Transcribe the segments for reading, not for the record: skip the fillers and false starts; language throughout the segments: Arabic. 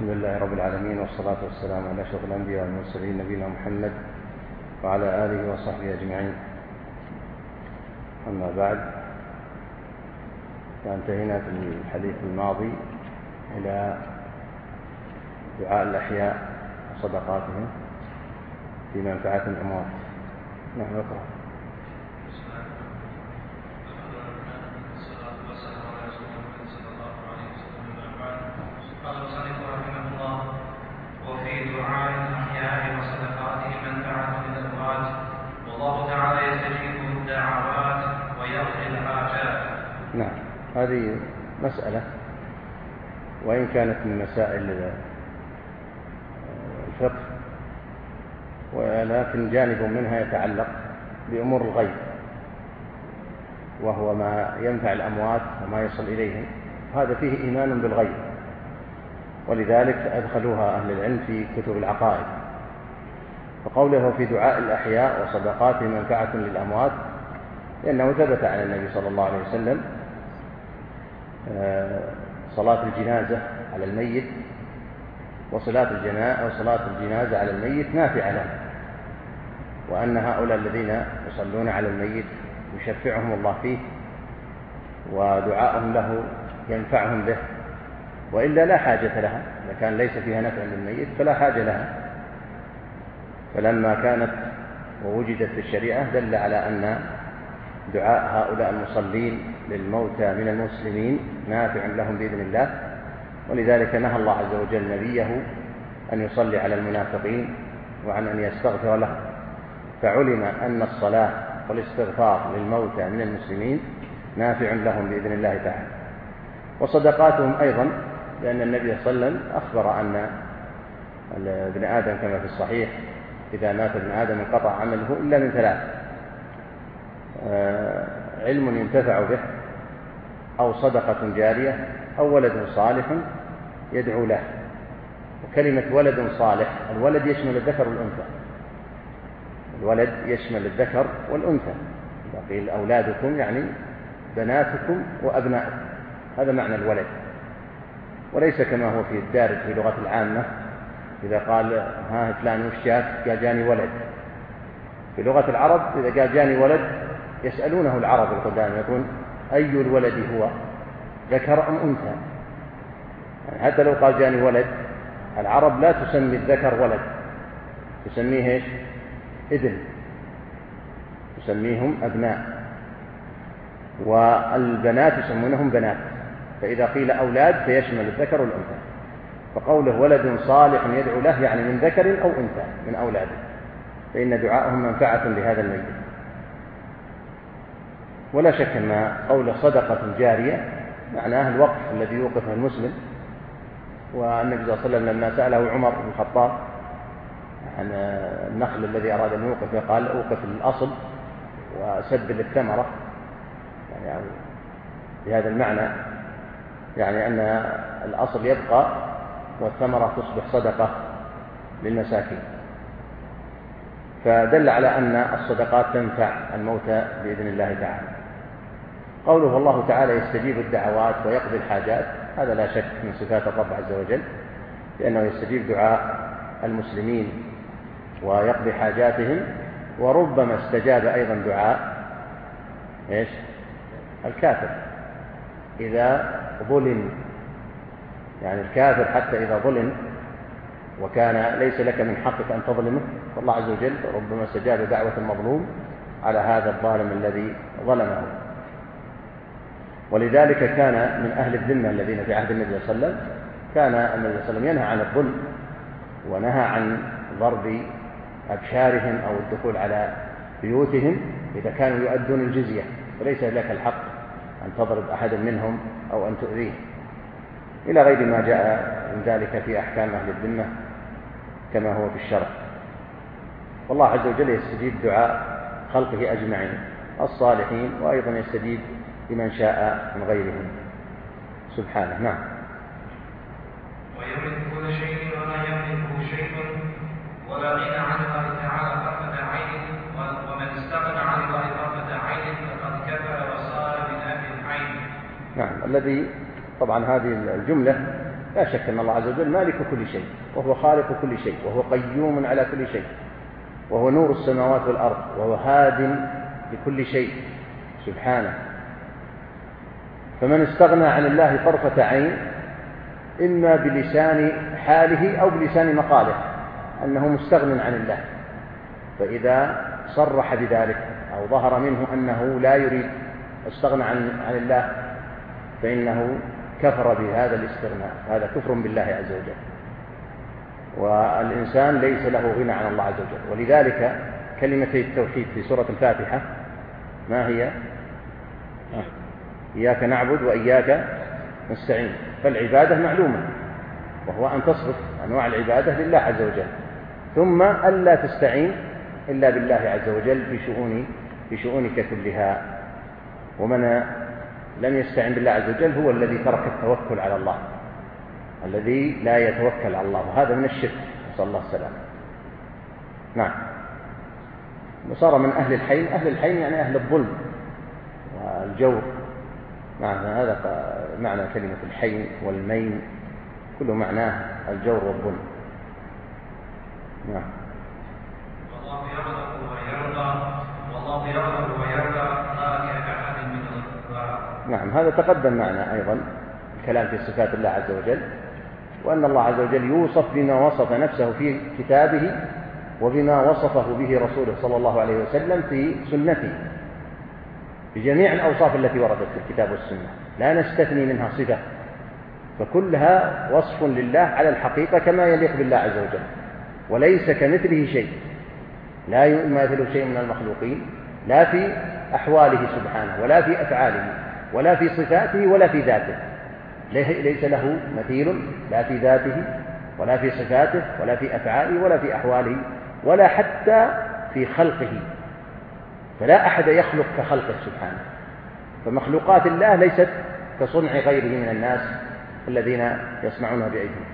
الحمد لله رب العالمين، والصلاة والسلام على أشرف الأنبياء والمرسلين نبينا محمد وعلى آله وصحبه أجمعين. أما بعد، فانتهينا في الحديث الماضي إلى دعاء الأحياء وصدقاتهم في منفعة الأموات. نحن نقرأ. قال المصنف رحمه الله: وفي دعاء الأحياء وصدقاتهم منفعة للأموات، والله تعالى يستجيب الدعوات ويقضي الحاجات. نعم، هذه مسألة وإن كانت من مسائل الفقه، ولكن جانب منها يتعلق بأمور الغيب، وهو ما ينفع الأموات وما يصل إليهم، هذا فيه إيمان بالغيب، ولذلك أدخلوها أهل العلم في كتب العقائد. فقوله في دعاء الأحياء وصدقاتهم منفعة للأموات، لأنه ثبت عن النبي صلى الله عليه وسلم صلاة الجنازة على الميت وصلاة الجنازة على الميت نافعة له، وأن هؤلاء الذين يصلون على الميت يشفعهم الله فيه، ودعاءهم له ينفعهم به، وإلا لا حاجة لها. إذا كان ليس فيها نفع للميت فلا حاجة لها. فلما كانت ووجدت في الشريعة دل على أن دعاء هؤلاء المصلين للموتى من المسلمين نافع لهم بإذن الله، ولذلك نهى الله عز وجل نبيه أن يصلي على المنافقين وعن أن يستغفر لهم، فعلم أن الصلاة والاستغفار للموتى من المسلمين نافع لهم بإذن الله تعالى. وصدقاتهم أيضا، لأن النبي صلى الله عليه وسلم أخبر أن ابن آدم كما في الصحيح إذا مات ابن آدم انقطع عمله إلا من ثلاث: علم ينتفع به، أو صدقة جارية، أو ولد صالح يدعو له. وكلمة ولد صالح، الولد يشمل الذكر والأنثى، الولد يشمل الذكر والأنثى، قيل أولادكم يعني بناتكم وأبنائكم، هذا معنى الولد، وليس كما هو في الدارج في لغة العامة إذا قال ها فلان وش جاك؟ قال جاني ولد. في لغة العرب إذا قال جاني ولد يسألونه العرب القدام، يقول أي الولد هو، ذكر أم أنثى؟ يعني حتى لو قال جاني ولد، العرب لا تسمي الذكر ولد، تسميه إيش؟ ابن، تسميهم أبناء، والبنات يسمونهم بنات. فإذا قيل أولاد فيشمل الذكر والأنثى. فقوله ولد صالح يدعو له يعني من ذكر أو أنثى من أولاده، فإن دعاءهم منفعة لهذا الميت. ولا شك أن قول صدقة جارية معناه الوقف الذي يوقفه المسلم. والنبي صلى الله عليه وسلم لما سأله عمر بن الخطاب عن النخل الذي أراد أن يوقف قال أوقف الأصل وسد للثمرة، يعني بهذا المعنى، يعني أن الأصل يبقى والثمرة تصبح صدقة للمساكين. فدل على أن الصدقات تنفع الموتى بإذن الله تعالى. قوله الله تعالى يستجيب الدعوات ويقضي الحاجات، هذا لا شك من صفات الرب عز وجل، لأنه يستجيب دعاء المسلمين ويقضي حاجاتهم. وربما استجاب أيضا دعاء إيش؟ الكافر إذا ظلم، يعني الكافر حتى إذا ظلم وكان ليس لك من حقك أن تظلمه، فالله عز وجل ربما استجاب دعوة المظلوم على هذا الظالم الذي ظلمه. ولذلك كان من أهل الذمة الذين في عهد النبي صلى الله عليه وسلم، كان النبي صلى الله عليه وسلم ينهى عن الظلم، ونهى عن ضرب أبشارهم أو الدخول على بيوتهم إذا كانوا يؤدون الجزية، فليس لك الحق أن تضرب أحدا منهم أو أن تؤذيه، إلى غير ما جاء من ذلك في أحكام أهل الذمة كما هو في الشرع. والله عز وجل يستجيب دعاء خلقه أجمعين الصالحين، وأيضا يستجيب لمن شاء من غيرهم سبحانه. نعم. ويملك كل شيء ولا يملكه شيء، ولا غنى عن الله تعالى طرفة عين، ومن استغنى عن الله طرفة عين فقد كفر وصار من أهل العين. نعم. الذي طبعا هذه الجملة لا شك أن الله عز وجل مالك كل شيء، وهو خالق كل شيء، وهو قيوم على كل شيء، وهو نور السماوات والأرض، وهو هاد لكل شيء سبحانه. فمن استغنى عن الله طرفة عين إما بلسان حاله أو بلسان مقاله أنه مستغن عن الله، فإذا صرح بذلك أو ظهر منه أنه لا يريد استغنى عن الله فإنه كفر بهذا الاستغناء، هذا كفر بالله عز وجل، والإنسان ليس له غنى عن الله عز وجل. ولذلك كلمتي التوحيد في سورة الفاتحة ما هي؟ إياك نعبد وإياك نستعين. فالعبادة معلومة، وهو أن تصرف أنواع العبادة لله عز وجل، ثم ألا تستعين إلا بالله عز وجل في شؤونك كلها. ومن لم يستعن بالله عز وجل هو الذي ترك التوكل على الله، الذي لا يتوكل على الله، وهذا من الشرك، نسأل الله السلامة. نعم. وصار من أهل الحين. أهل الحين يعني أهل الظلم والجور. نعم، هذا معنى كلمة الحين والمين، كل معناه الجور والظلم. نعم. والله يغضب ويرضى، والله يغضب ويرضى ما كأحد من الكفار. نعم، هذا تقدم معنا أيضا الكلام في صفات الله عز وجل، وأن الله عز وجل يوصف بما وصف نفسه في كتابه وبما وصفه به رسوله صلى الله عليه وسلم في سنته، بجميع الأوصاف التي وردت في الكتاب والسنة، لا نستثني منها صفة، فكلها وصف لله على الحقيقة كما يليق بالله عز وجل، وليس كمثله شيء، لا يماثل شيء من المخلوقين، لا في أحواله سبحانه، ولا في أفعاله، ولا في صفاته، ولا في ذاته، ليس له مثيل، لا في ذاته ولا في صفاته ولا في أفعاله ولا في أحواله ولا حتى في خلقه، فلا أحد يخلق كخلقه سبحانه. فمخلوقات الله ليست كصنع غيره من الناس الذين يصنعونها بأيديهم،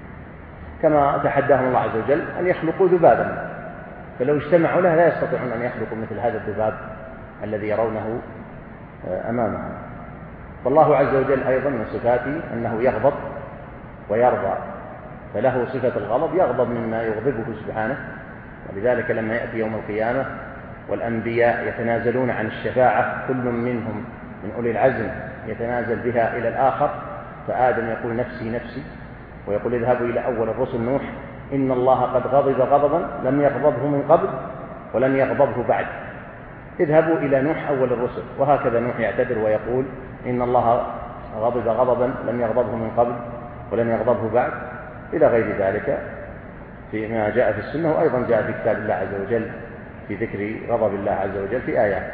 كما تحداهم الله عز وجل أن يخلقوا ذبابا، فلو اجتمعوا له لا يستطيعون أن يخلقوا مثل هذا الذباب الذي يرونه أمامهم. فالله عز وجل أيضا من صفاته أنه يغضب ويرضى، فله صفة الغضب، يغضب مما يغضبه سبحانه. ولذلك لما يأتي يوم القيامة والأنبياء يتنازلون عن الشفاعة، كل منهم من أولي العزم يتنازل بها إلى الآخر، فآدم يقول نفسي نفسي، ويقول اذهبوا إلى أول الرسل نوح إن الله قد غضب غضبا لم يغضبه من قبل ولن يغضبه بعد، اذهبوا إلى نوح أول الرسل. وهكذا نوح يعتذر ويقول إن الله غضب غضبا لم يغضبه من قبل ولن يغضبه بعد، إلى غير ذلك فيما جاء في السنة، وأيضا جاء في كتاب الله عز وجل في ذكر غضب الله عز وجل في آيات.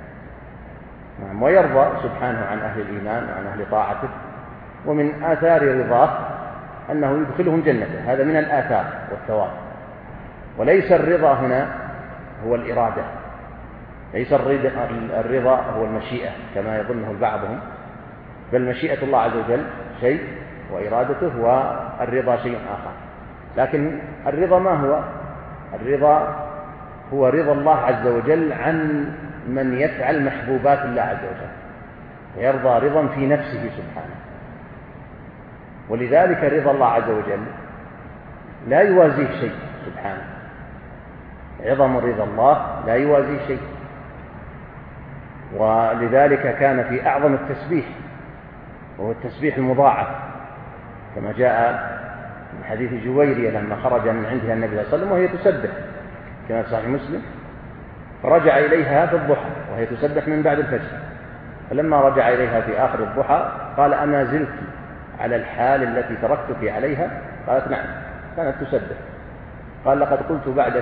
نعم. ويرضى سبحانه عن أهل الإيمان وعن أهل طاعته، ومن آثار رضاه أنه يدخلهم جنته، هذا من الآثار والثواب. وليس الرضا هنا هو الإرادة، ليس الرضا هو المشيئة كما يظنه بعضهم، بل مشيئة الله عز وجل شيء وإرادته والرضا شيء آخر. لكن الرضا ما هو؟ الرضا هو رضا الله عز وجل عن من يفعل محبوبات الله عز وجل، فيرضى رضا في نفسه سبحانه. ولذلك رضا الله عز وجل لا يوازيه شيء سبحانه، عظم رضا الله لا يوازيه شيء. ولذلك كان في أعظم التسبيح وهو التسبيح المضاعف، كما جاء من حديث جويرية لما خرج من عندها النبي صلى الله عليه وسلم وهي تسبح كما في صحيح مسلم، فرجع إليها في الضحى وهي تسبح من بعد الفجر، فلما رجع إليها في آخر الضحى قال أما زلت على الحال التي تركتك عليها؟ قالت نعم، كانت تسبح. قال لقد قلت بعدك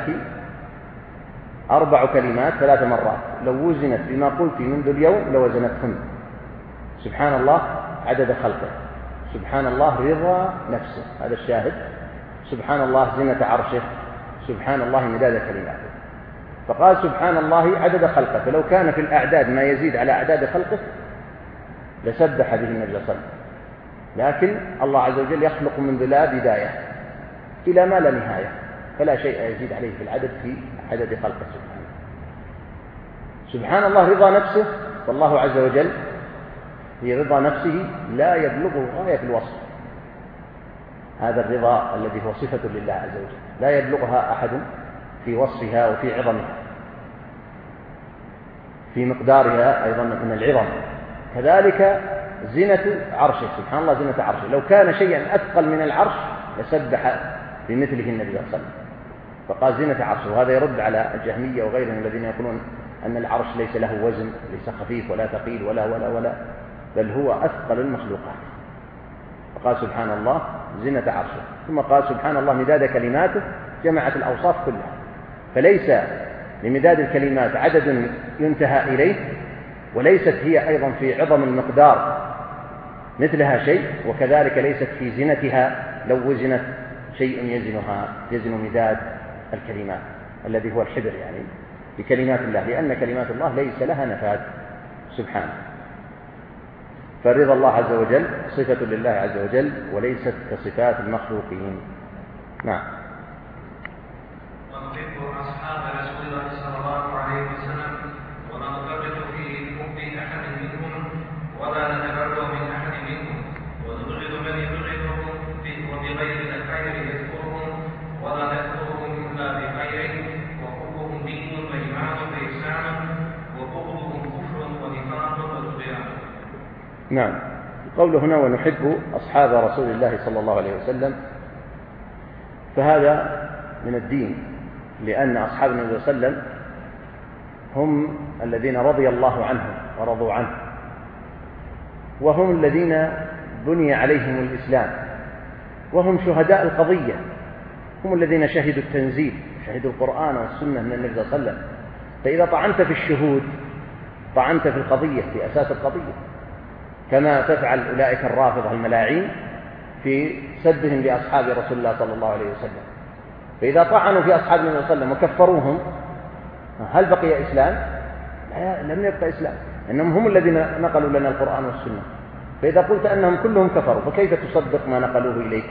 4 كلمات 3 مرات، لو وزنت بما قلت منذ اليوم لوزنتهن. سبحان الله عدد خلقه، سبحان الله رضا نفسه، هذا الشاهد، سبحان الله زنة عرشه، سبحان الله مداد كلماته. فقال سبحان الله عدد خلقه، فلو كان في الأعداد ما يزيد على أعداد خلقه لسبح به النبي صلى الله عليه وسلم. لكن الله عز وجل يخلق منذ لا بداية إلى ما لا نهاية، فلا شيء يزيد عليه في العدد في عدد خلقه سبحانه. سبحان الله رضا نفسه، والله عز وجل في رضا نفسه لا يبلغه غاية الوصف، هذا الرضا الذي هو صفة لله عز وجل لا يبلغها أحد في وصفها وفي عظمها، في مقدارها أيضا من العظم. كذلك زنة عرشه، سبحان الله زنة عرشه، لو كان شيئا أثقل من العرش لسبح بمثله النبي صلى الله عليه وسلم، فقال زنة عرشه. وهذا يرد على الجهمية وغيرهم الذين يقولون أن العرش ليس له وزن، ليس خفيف ولا ثقيل ولا بل هو أثقل المخلوقات. فقال سبحان الله زنة عرشه، ثم قال سبحان الله مداد كلماته، جمعت الأوصاف كلها. فليس لمداد الكلمات عدد ينتهى إليه، وليست هي أيضا في عظم المقدار مثلها شيء، وكذلك ليست في زنتها لو وزنت شيء يزن مداد الكلمات الذي هو الحبر يعني بكلمات الله، لأن كلمات الله ليس لها نفاذ سبحانه. فرضا الله عز وجل صفة لله عز وجل وليست كصفات المخلوقين. نعم. ونحب أصحاب رسول الله صلى الله عليه وسلم ولا نفرط في حب أحد منهم ولا نتبرأ من أحد منهم، ونبغض من يبغضهم وبغير الخير يذكرهم ولا نذكرهم إلا بخير، وحبهم دين وإيمان وإحسان، وبغضهم كفر ونفاق وطغيان. نعم. قوله هنا ونحب أصحاب رسول الله صلى الله عليه وسلم، فهذا من الدين، لأن أصحاب النبي صلى الله عليه وسلم هم الذين رضي الله عنهم ورضوا عنه، وهم الذين بني عليهم الإسلام، وهم شهداء القضية، هم الذين شهدوا التنزيل، شهدوا القرآن والسنة من النبي صلى الله عليه وسلم. فإذا طعنت في الشهود طعنت في القضية، في أساس القضية، كما تفعل أولئك الرافضة الملاعين في سبهم لأصحاب رسول الله صلى الله عليه وسلم. فإذا طعنوا في أصحاب النبي صلى الله عليه وسلم وكفروهم، هل بقي إسلام؟ لا، لم يبقى إسلام، إنهم هم الذين نقلوا لنا القرآن والسنة. فإذا قلت أنهم كلهم كفروا فكيف تصدق ما نقلوه إليك؟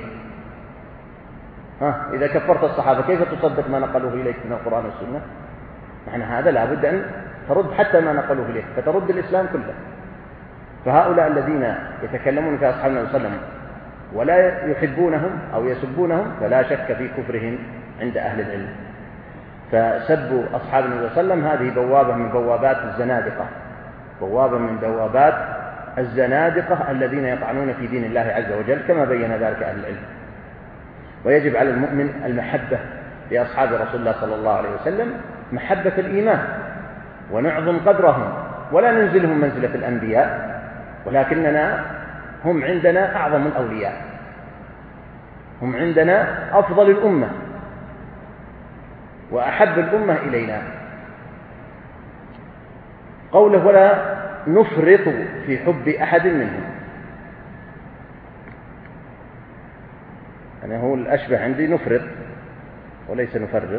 إذا كفرت الصحابة كيف تصدق ما نقلوه إليك من القرآن والسنة؟ معنى هذا لا بد أن ترد حتى ما نقلوه إليك، فترد الإسلام كله. فهؤلاء الذين يتكلمون في أصحاب النبي صلى الله عليه وسلم ولا يحبونهم أو يسبونهم فلا شك في كفرهم عند أهل العلم. فسبوا أصحاب النبي صلى الله عليه وسلم هذه بوابة من بوابات الزنادقة، بوابة من بوابات الزنادقة الذين يطعنون في دين الله عز وجل، كما بين ذلك أهل العلم. ويجب على المؤمن المحبة لأصحاب رسول الله صلى الله عليه وسلم محبة الإيمان، ونعظم قدرهم ولا ننزلهم منزلة الأنبياء، ولكننا هم عندنا أعظم الأولياء، هم عندنا أفضل الأمة وأحب الأمة إلينا. قوله ولا نفرط في حب أحد منهم، يعني هو الأشبه عندي نفرط وليس نفرط.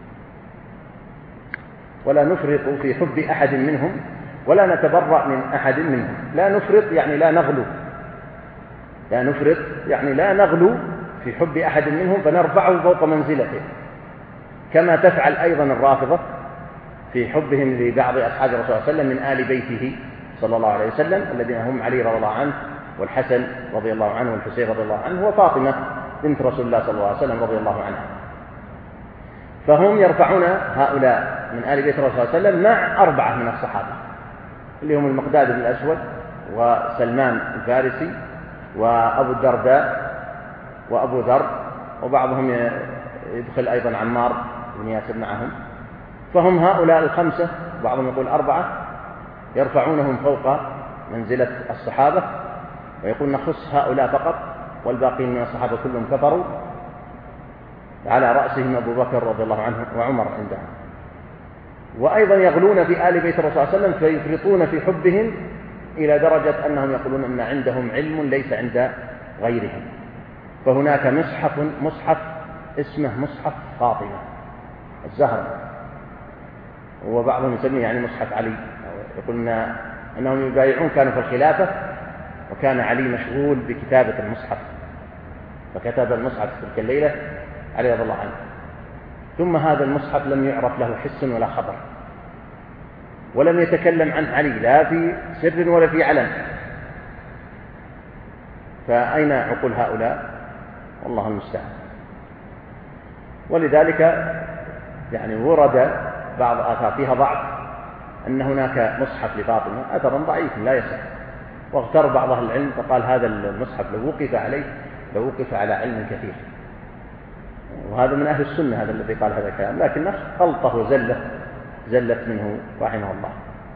ولا نفرط في حب أحد منهم ولا نتبرأ من أحد منهم. لا نفرط يعني لا نغلو، لا نفرط يعني لا نغلو في حب أحد منهم فنرفعه فوق منزلته، كما تفعل أيضا الرافضة في حبهم لبعض أصحاب الرسول صلى الله عليه وسلم من آل بيته صلى الله عليه وسلم، الذين هم علي رضي الله عنه والحسن رضي الله عنه والحسين رضي الله عنه وفاطمة بنت رسول الله صلى الله عليه وسلم رضي الله عنها. فهم يرفعون هؤلاء من آل بيت الرسول صلى الله عليه وسلم مع 4 من الصحابة، اللي هم المقداد بن الأسود وسلمان الفارسي وأبو الدرداء وأبو ذر، وبعضهم يدخل أيضا عمار بن ياسر معهم. فهم هؤلاء ال5، بعضهم يقول 4، يرفعونهم فوق منزلة الصحابة، ويقول نخص هؤلاء فقط والباقين من الصحابة كلهم كفروا، على رأسهم أبو بكر رضي الله عنه وعمر عندهم. وأيضا يغلون في آل بيت الرسول صلى الله عليه وسلم فيفرطون في حبهم إلى درجة أنهم يقولون أن عندهم علم ليس عند غيرهم. فهناك مصحف اسمه مصحف فاطمة الزهراء، وبعضهم يسميه يعني مصحف علي، يقولون أنهم يبايعون كانوا في الخلافة وكان علي مشغول بكتابة المصحف فكتب المصحف تلك الليلة علي رضي الله عنه. ثم هذا المصحف لم يعرف له حس ولا خبر، ولم يتكلم عنه علي لا في سر ولا في علن. فأين عقول هؤلاء؟ والله المستعان. ولذلك يعني ورد بعض آثار فيها ضعف أن هناك مصحف لفاطمة أثرا ضعيف لا يصح، واغتر بعض أهل العلم فقال هذا المصحف لو وقف عليه لو وقف على علم كثير، وهذا من أهل السنة هذا الذي قال هذا الكلام، لكن غلطه وزلة زلت منه رحمه الله.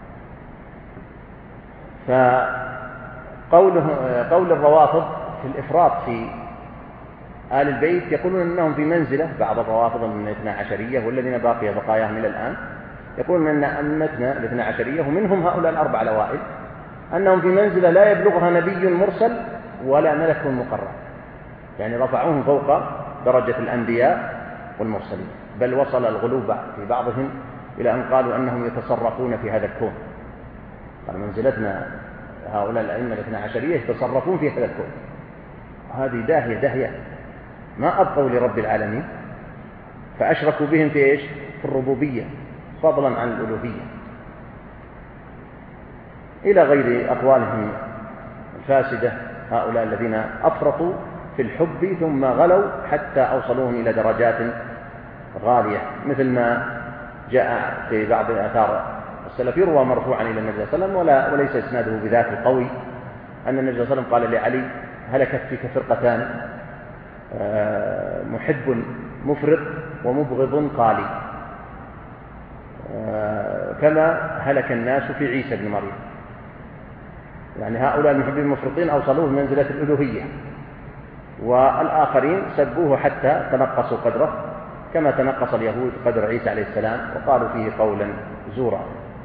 فقول الروافض في الإفراط في آل البيت يقولون أنهم في منزلة، بعض الروافض من الاثنى عشرية والذين باقي بقاياهم إلى الآن يقولون أن أمتنا الاثنى عشرية ومنهم هؤلاء الأربعة الأوائل أنهم في منزلة لا يبلغها نبي مرسل ولا ملك مقرب، يعني رفعوهم فوق درجة الأنبياء والمرسلين، بل وصل الغلو في بعضهم إلى أن قالوا أنهم يتصرفون في هذا الكون. قال منزلتنا هؤلاء الأئمة الاثنى عشرية يتصرفون في هذا الكون، هذه داهية ما أبقوا لرب العالمين، فأشركوا بهم في إيش؟ في الربوبية فضلا عن الألوهية، إلى غير أقوالهم الفاسدة هؤلاء الذين أفرطوا في الحب ثم غلوا حتى أوصلوهم إلى درجات غالية، مثل ما جاء في بعض آثار السلف يروى مرفوعا إلى النبي صلى الله عليه وسلم وليس إسناده بذاك القوي أن النبي صلى الله عليه وسلم قال لعلي هلكت فيك فرقتان، محب مفرط ومبغض قالي، كما هلك الناس في عيسى بن مريم. يعني هؤلاء المحبين المفرطين أوصلوه منزلة الألوهية، والآخرين سبوه حتى تنقصوا قدره كما تنقص اليهود قدر عيسى عليه السلام وقالوا فيه قولا زورا.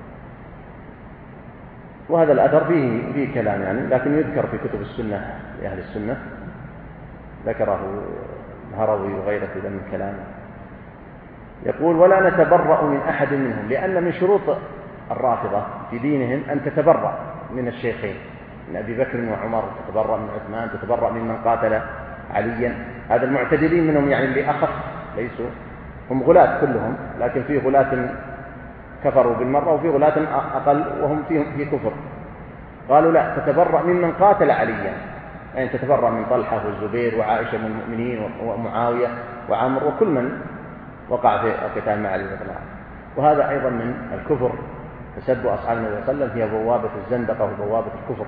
وهذا الأثر فيه كلام يعني، لكن يذكر في كتب السنة لأهل السنة، ذكره الهروي وغيره من كلام. يقول ولا نتبرأ من أحد منهم، لأن من شروط الرافضة في دينهم أن تتبرأ من الشيخين، من أبي بكر وعمر، تتبرأ من عثمان، تتبرأ ممن قاتل عليا. هذا المعتدلين منهم يعني اللي أخف، ليسوا هم غلاة كلهم، لكن في غلاة كفروا بالمرة وفي غلاة أقل وهم في كفر. قالوا لا، تتبرأ ممن قاتل عليا، يعني تتبرأ من طلحة والزبير وعائشة من المؤمنين ومعاوية وعمر وكل من وقع في القتال مع علي رضي الله عنه. وهذا أيضا من الكفر، تسب أصحاب النبي صلى الله عليه وسلم هي بوابة الزندقة وبوابة الكفر.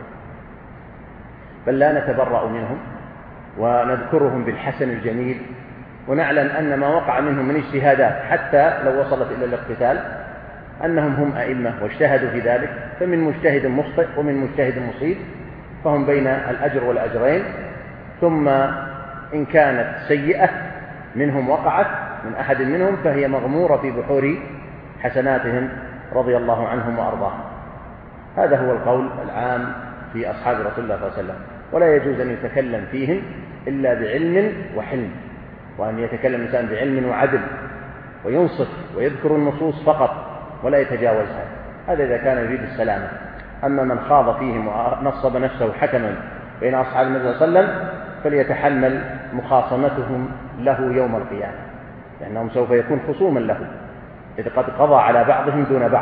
بل لا نتبرأ منهم ونذكرهم بالحسن الجميل، ونعلم أن ما وقع منهم من اجتهادات حتى لو وصلت إلى الاقتتال أنهم هم أئمة واجتهدوا في ذلك، فمن مجتهد مخطئ ومن مجتهد مصيب، فهم بين الأجر والأجرين. ثم إن كانت سيئة منهم وقعت من أحد منهم فهي مغمورة في بحور حسناتهم رضي الله عنهم وأرضاهم. هذا هو القول العام في أصحاب رسول الله صلى الله عليه وسلم، ولا يجوز أن يتكلم فيهم إلا بعلم وحلم، وأن يتكلم الإنسان بعلم وعدل وينصف ويذكر النصوص فقط ولا يتجاوزها، هذا إذا كان يريد السلامة. أما من خاض فيهم ونصب نفسه حكما بين أصحاب النبي صلى الله عليه وسلم فليتحمل مخاصمتهم له يوم القيامة، لأنهم سوف يكون خصوما له إذ قد قضى على بعضهم دون بعض.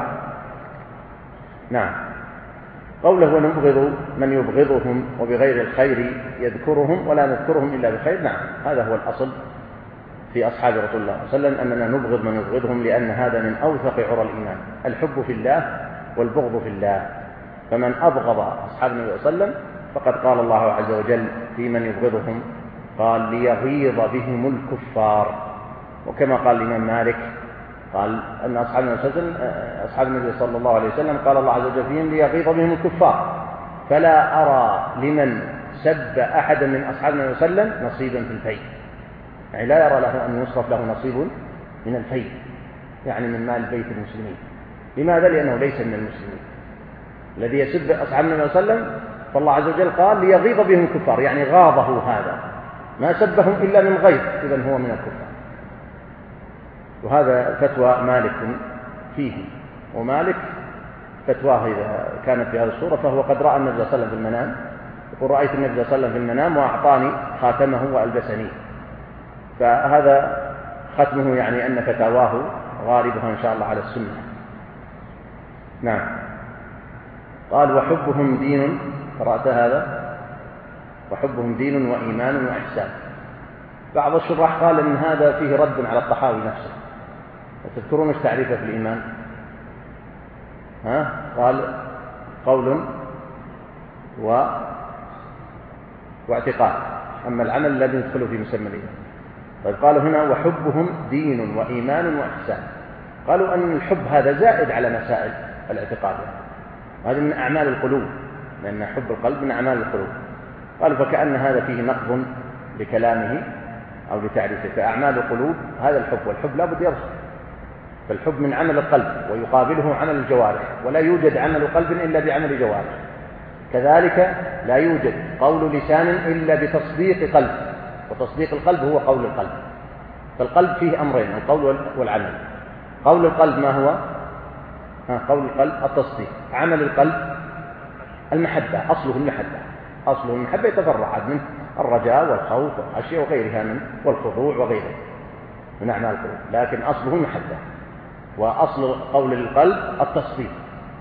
نعم. قوله ونبغض من يبغضهم وبغير الخير يذكرهم ولا نذكرهم إلا بخير، نعم هذا هو الأصل في أصحاب رسول الله صلى الله عليه وسلم، أننا نبغض من يبغضهم، لأن هذا من أوثق عرى الإيمان، الحب في الله والبغض في الله. فمن أبغض أصحاب النبي صلى الله عليه وسلم فقد قال الله عز وجل في من يبغضهم قال ليغيظ بهم الكفار. وكما قال الإمام مالك قال أن أصحاب النبي صلى الله عليه وسلم قال الله عز وجل فيهم ليغيظ بهم الكفار، فلا أرى لمن سب أحدا من أصحاب النبي صلى الله عليه وسلم نصيبا في الفيء، يعني لا يرى له أن يصرف له نصيب من الفيء، يعني من مال بيت المسلمين. لماذا؟ لأنه ليس من المسلمين. الذي يسب أصحاب النبي صلى الله عليه وسلم فالله عز وجل قال ليغيظ بهم الكفار، يعني غاضه هذا، ما سبهم إلا من غيظ، إذن هو من الكفار. وهذا فتوى مالك فيه، ومالك فتواه إذا كانت في هذه الصورة فهو قد رأى النبي صلى الله عليه وسلم في المنام، يقول رأيت النبي صلى الله عليه وسلم في المنام وأعطاني خاتمه وألبسني، فهذا ختمه يعني أن فتاواه غالبها إن شاء الله على السنة. نعم. قال وحبهم دين، قرأت هذا؟ وحبهم دين وإيمان وإحسان، بعض الشراح قال إن هذا فيه رد على الطحاوي نفسه. وتذكرون ايش تعريفه في الإيمان؟ قال قول واعتقاد، أما العمل الذي يدخل في مسمى الإيمان. طيب قالوا هنا وحبهم دين وإيمان وإحسان. قالوا أن الحب هذا زائد على مسائل الاعتقاد، هذا من أعمال القلوب، لأن حب القلب من أعمال القلوب. قالوا فكأن هذا فيه نقض لكلامه أو لتعريفه. فأعمال القلوب هذا الحب، والحب لا بد يظهر، فالحب من عمل القلب ويقابله عمل الجوارح، ولا يوجد عمل قلب إلا بعمل جوارح. كذلك لا يوجد قول لسان إلا بتصديق قلب، وتصديق القلب هو قول القلب. فالقلب فيه أمرين، القول والعمل. قول القلب ما هو؟ قول القلب التصديق. عمل القلب المحبة، أصله المحبة، أصله المحبة يتفرع منه الرجاء والخوف والخشية وغيرها من والخضوع وغيره من أعمال القلوب، لكن أصله المحبة. وأصل قول القلب التصديق،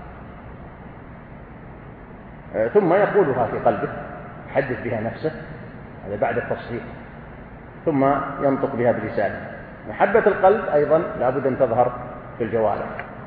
ثم يقولها في قلبه، يحدث بها نفسه، هذا بعد التصديق، ثم ينطق بها بلسانه. محبة القلب أيضا لا بد أن تظهر في الجوارح.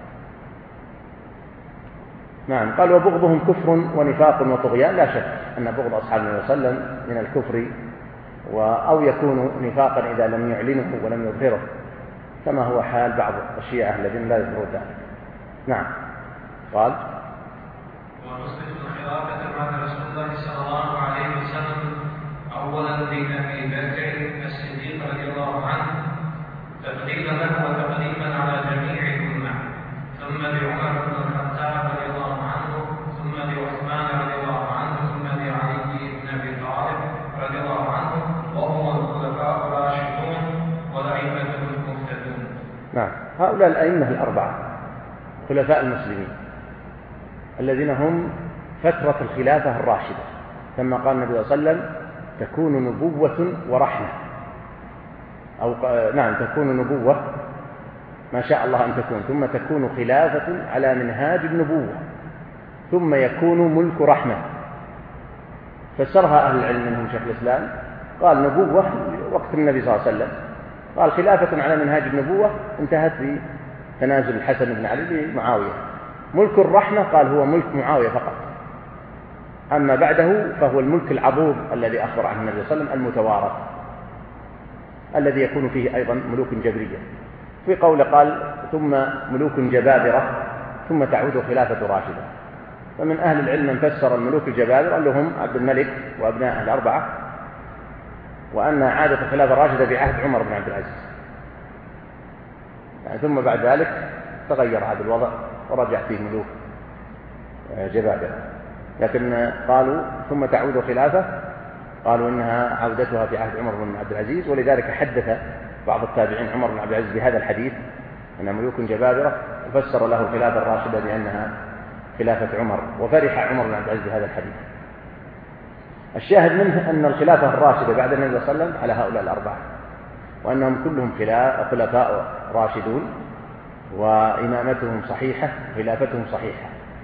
نعم. قال وبغضهم كفر ونفاق وطغيان. لا شك أن بغض أصحاب النبي صلى الله عليه وسلم من الكفر، أو يكون نفاقا إذا لم يعلنه ولم يظهره، كما هو حال بعض الشيعة الذين لا يظهرون ذلك. نعم. قال ونثبت الخلافة بعد رسول الله صلى الله عليه وسلم أولا بأبي بكر الصديق رضي الله عنه تقديما له وتقديما على جميع الأمة، ثم بعمر بن الخطاب رضي الله عنه، ثم بعثمان رضي الله عنه، ثم بعلي بن أبي طالب رضي الله عنه، وهم الخلفاء الراشدون والأئمة المهتدون. نعم. هؤلاء الأئمة الأربعة خلفاء المسلمين الذين هم فترة الخلافة الراشدة، كما قال النبي صلى الله عليه وسلم تكون نبوة ورحمة، أو نعم تكون نبوة ما شاء الله أن تكون، ثم تكون خلافة على منهاج النبوة، ثم يكون ملك رحمة. فسرها أهل العلم منهم شيخ الإسلام، قال نبوة وقت النبي صلى الله عليه وسلم، قال خلافة على منهاج النبوة انتهت بتنازل الحسن بن علي لمعاوية. ملك الرحمة قال هو ملك معاوية فقط، أما بعده فهو الملك العضوض الذي أخبر عنه النبي صلى الله عليه وسلم المتوارث، الذي يكون فيه أيضا ملوك جبرية. في قول قال ثم ملوك جبابرة، ثم تعود خلافة راشدة. فمن أهل العلم من فسر الملوك الجبابرة لهم عبد الملك وأبناء الأربعة، وأن عادة الخلافة الراشدة بعهد عمر بن عبد العزيز، يعني ثم بعد ذلك تغير هذا الوضع ورجع فيه ملوك جبابرة. لكن قالوا ثم تعود خلافة، قالوا إنها عودتها في عهد عمر بن عبد العزيز، ولذلك حدث بعض التابعين عمر بن عبد العزيز بهذا الحديث أنها ملوك جبابرة، وفسر له الخلافة الراشدة بأنها خلافة عمر، وفرح عمر بن عبد العزيز بهذا الحديث. الشاهد منه أن الخلافة الراشدة بعد النبي صلى الله عليه وسلم على هؤلاء الأربعة، وأنهم كلهم خلفاء راشدون، وإمامتهم صحيحة، خلافتهم صحيحة.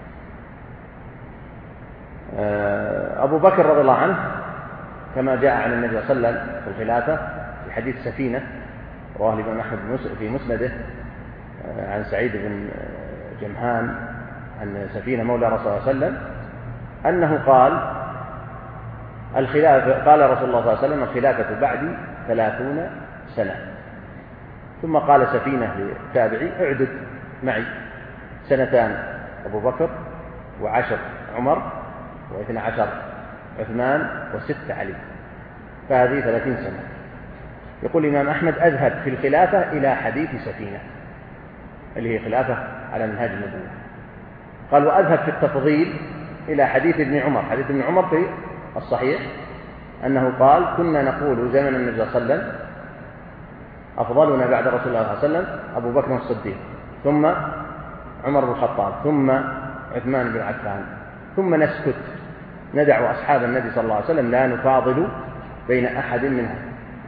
أبو بكر رضي الله عنه كما جاء عن النبي صلى الله عليه وسلم في الخلافة في حديث سفينة رواه الإمام أحمد في مسنده عن سعيد بن جمهان عن سفينة مولى رسول الله صلى الله عليه وسلم أنه قال الخلافة، قال رسول الله صلى الله عليه وسلم الخلافة بعدي 30 سنة. ثم قال سفينة لتابعي اعدد معي 2 أبو بكر و10 عمر و12 عثمان و6 علي، فهذه 30 سنة. يقول الإمام أحمد أذهب في الخلافة إلى حديث سفينة اللي هي خلافة على منهاج النبوة. قال وأذهب في التفضيل إلى حديث ابن عمر. حديث ابن عمر في الصحيح أنه قال كنا نقول زمن النبي صلى الله عليه وسلم أفضلنا بعد رسول الله صلى الله عليه وسلم أبو بكر الصديق، ثم عمر بن الخطاب، ثم عثمان بن عفان، ثم نسكت ندع أصحاب النبي صلى الله عليه وسلم لا نفاضل بين أحد منهم.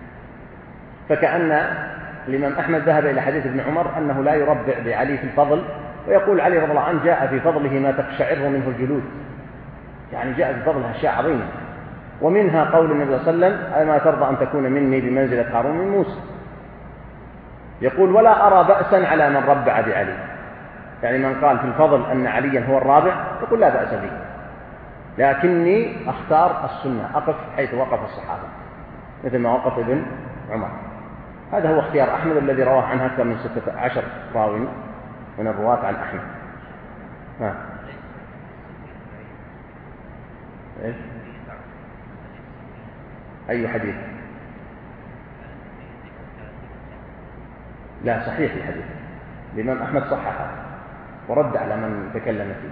فكأن الإمام أحمد ذهب إلى حديث ابن عمر أنه لا يربع بعلي في الفضل، ويقول علي رضي الله عنه جاء في فضله ما تقشعر منه الجلود، يعني جاء في فضله أشياء عظيمة، ومنها قول النبي صلى الله عليه وسلم: أما ترضى أن تكون مني بمنزلة هارون من موسى. يقول: ولا أرى بأسا على من ربع بعلي، يعني من قال في الفضل أن عليا هو الرابع يقول لا بأس به، لكني أختار السنة، أقف حيث وقف الصحابة مثل ما وقف ابن عمر. هذا هو اختيار أحمد الذي رواه عنه أكثر من 16 راوي من الرواة عن أحمد. إيش؟ أي حديث؟ لا، صحيح الحديث، الإمام أحمد صححه ورد على من تكلم فيه.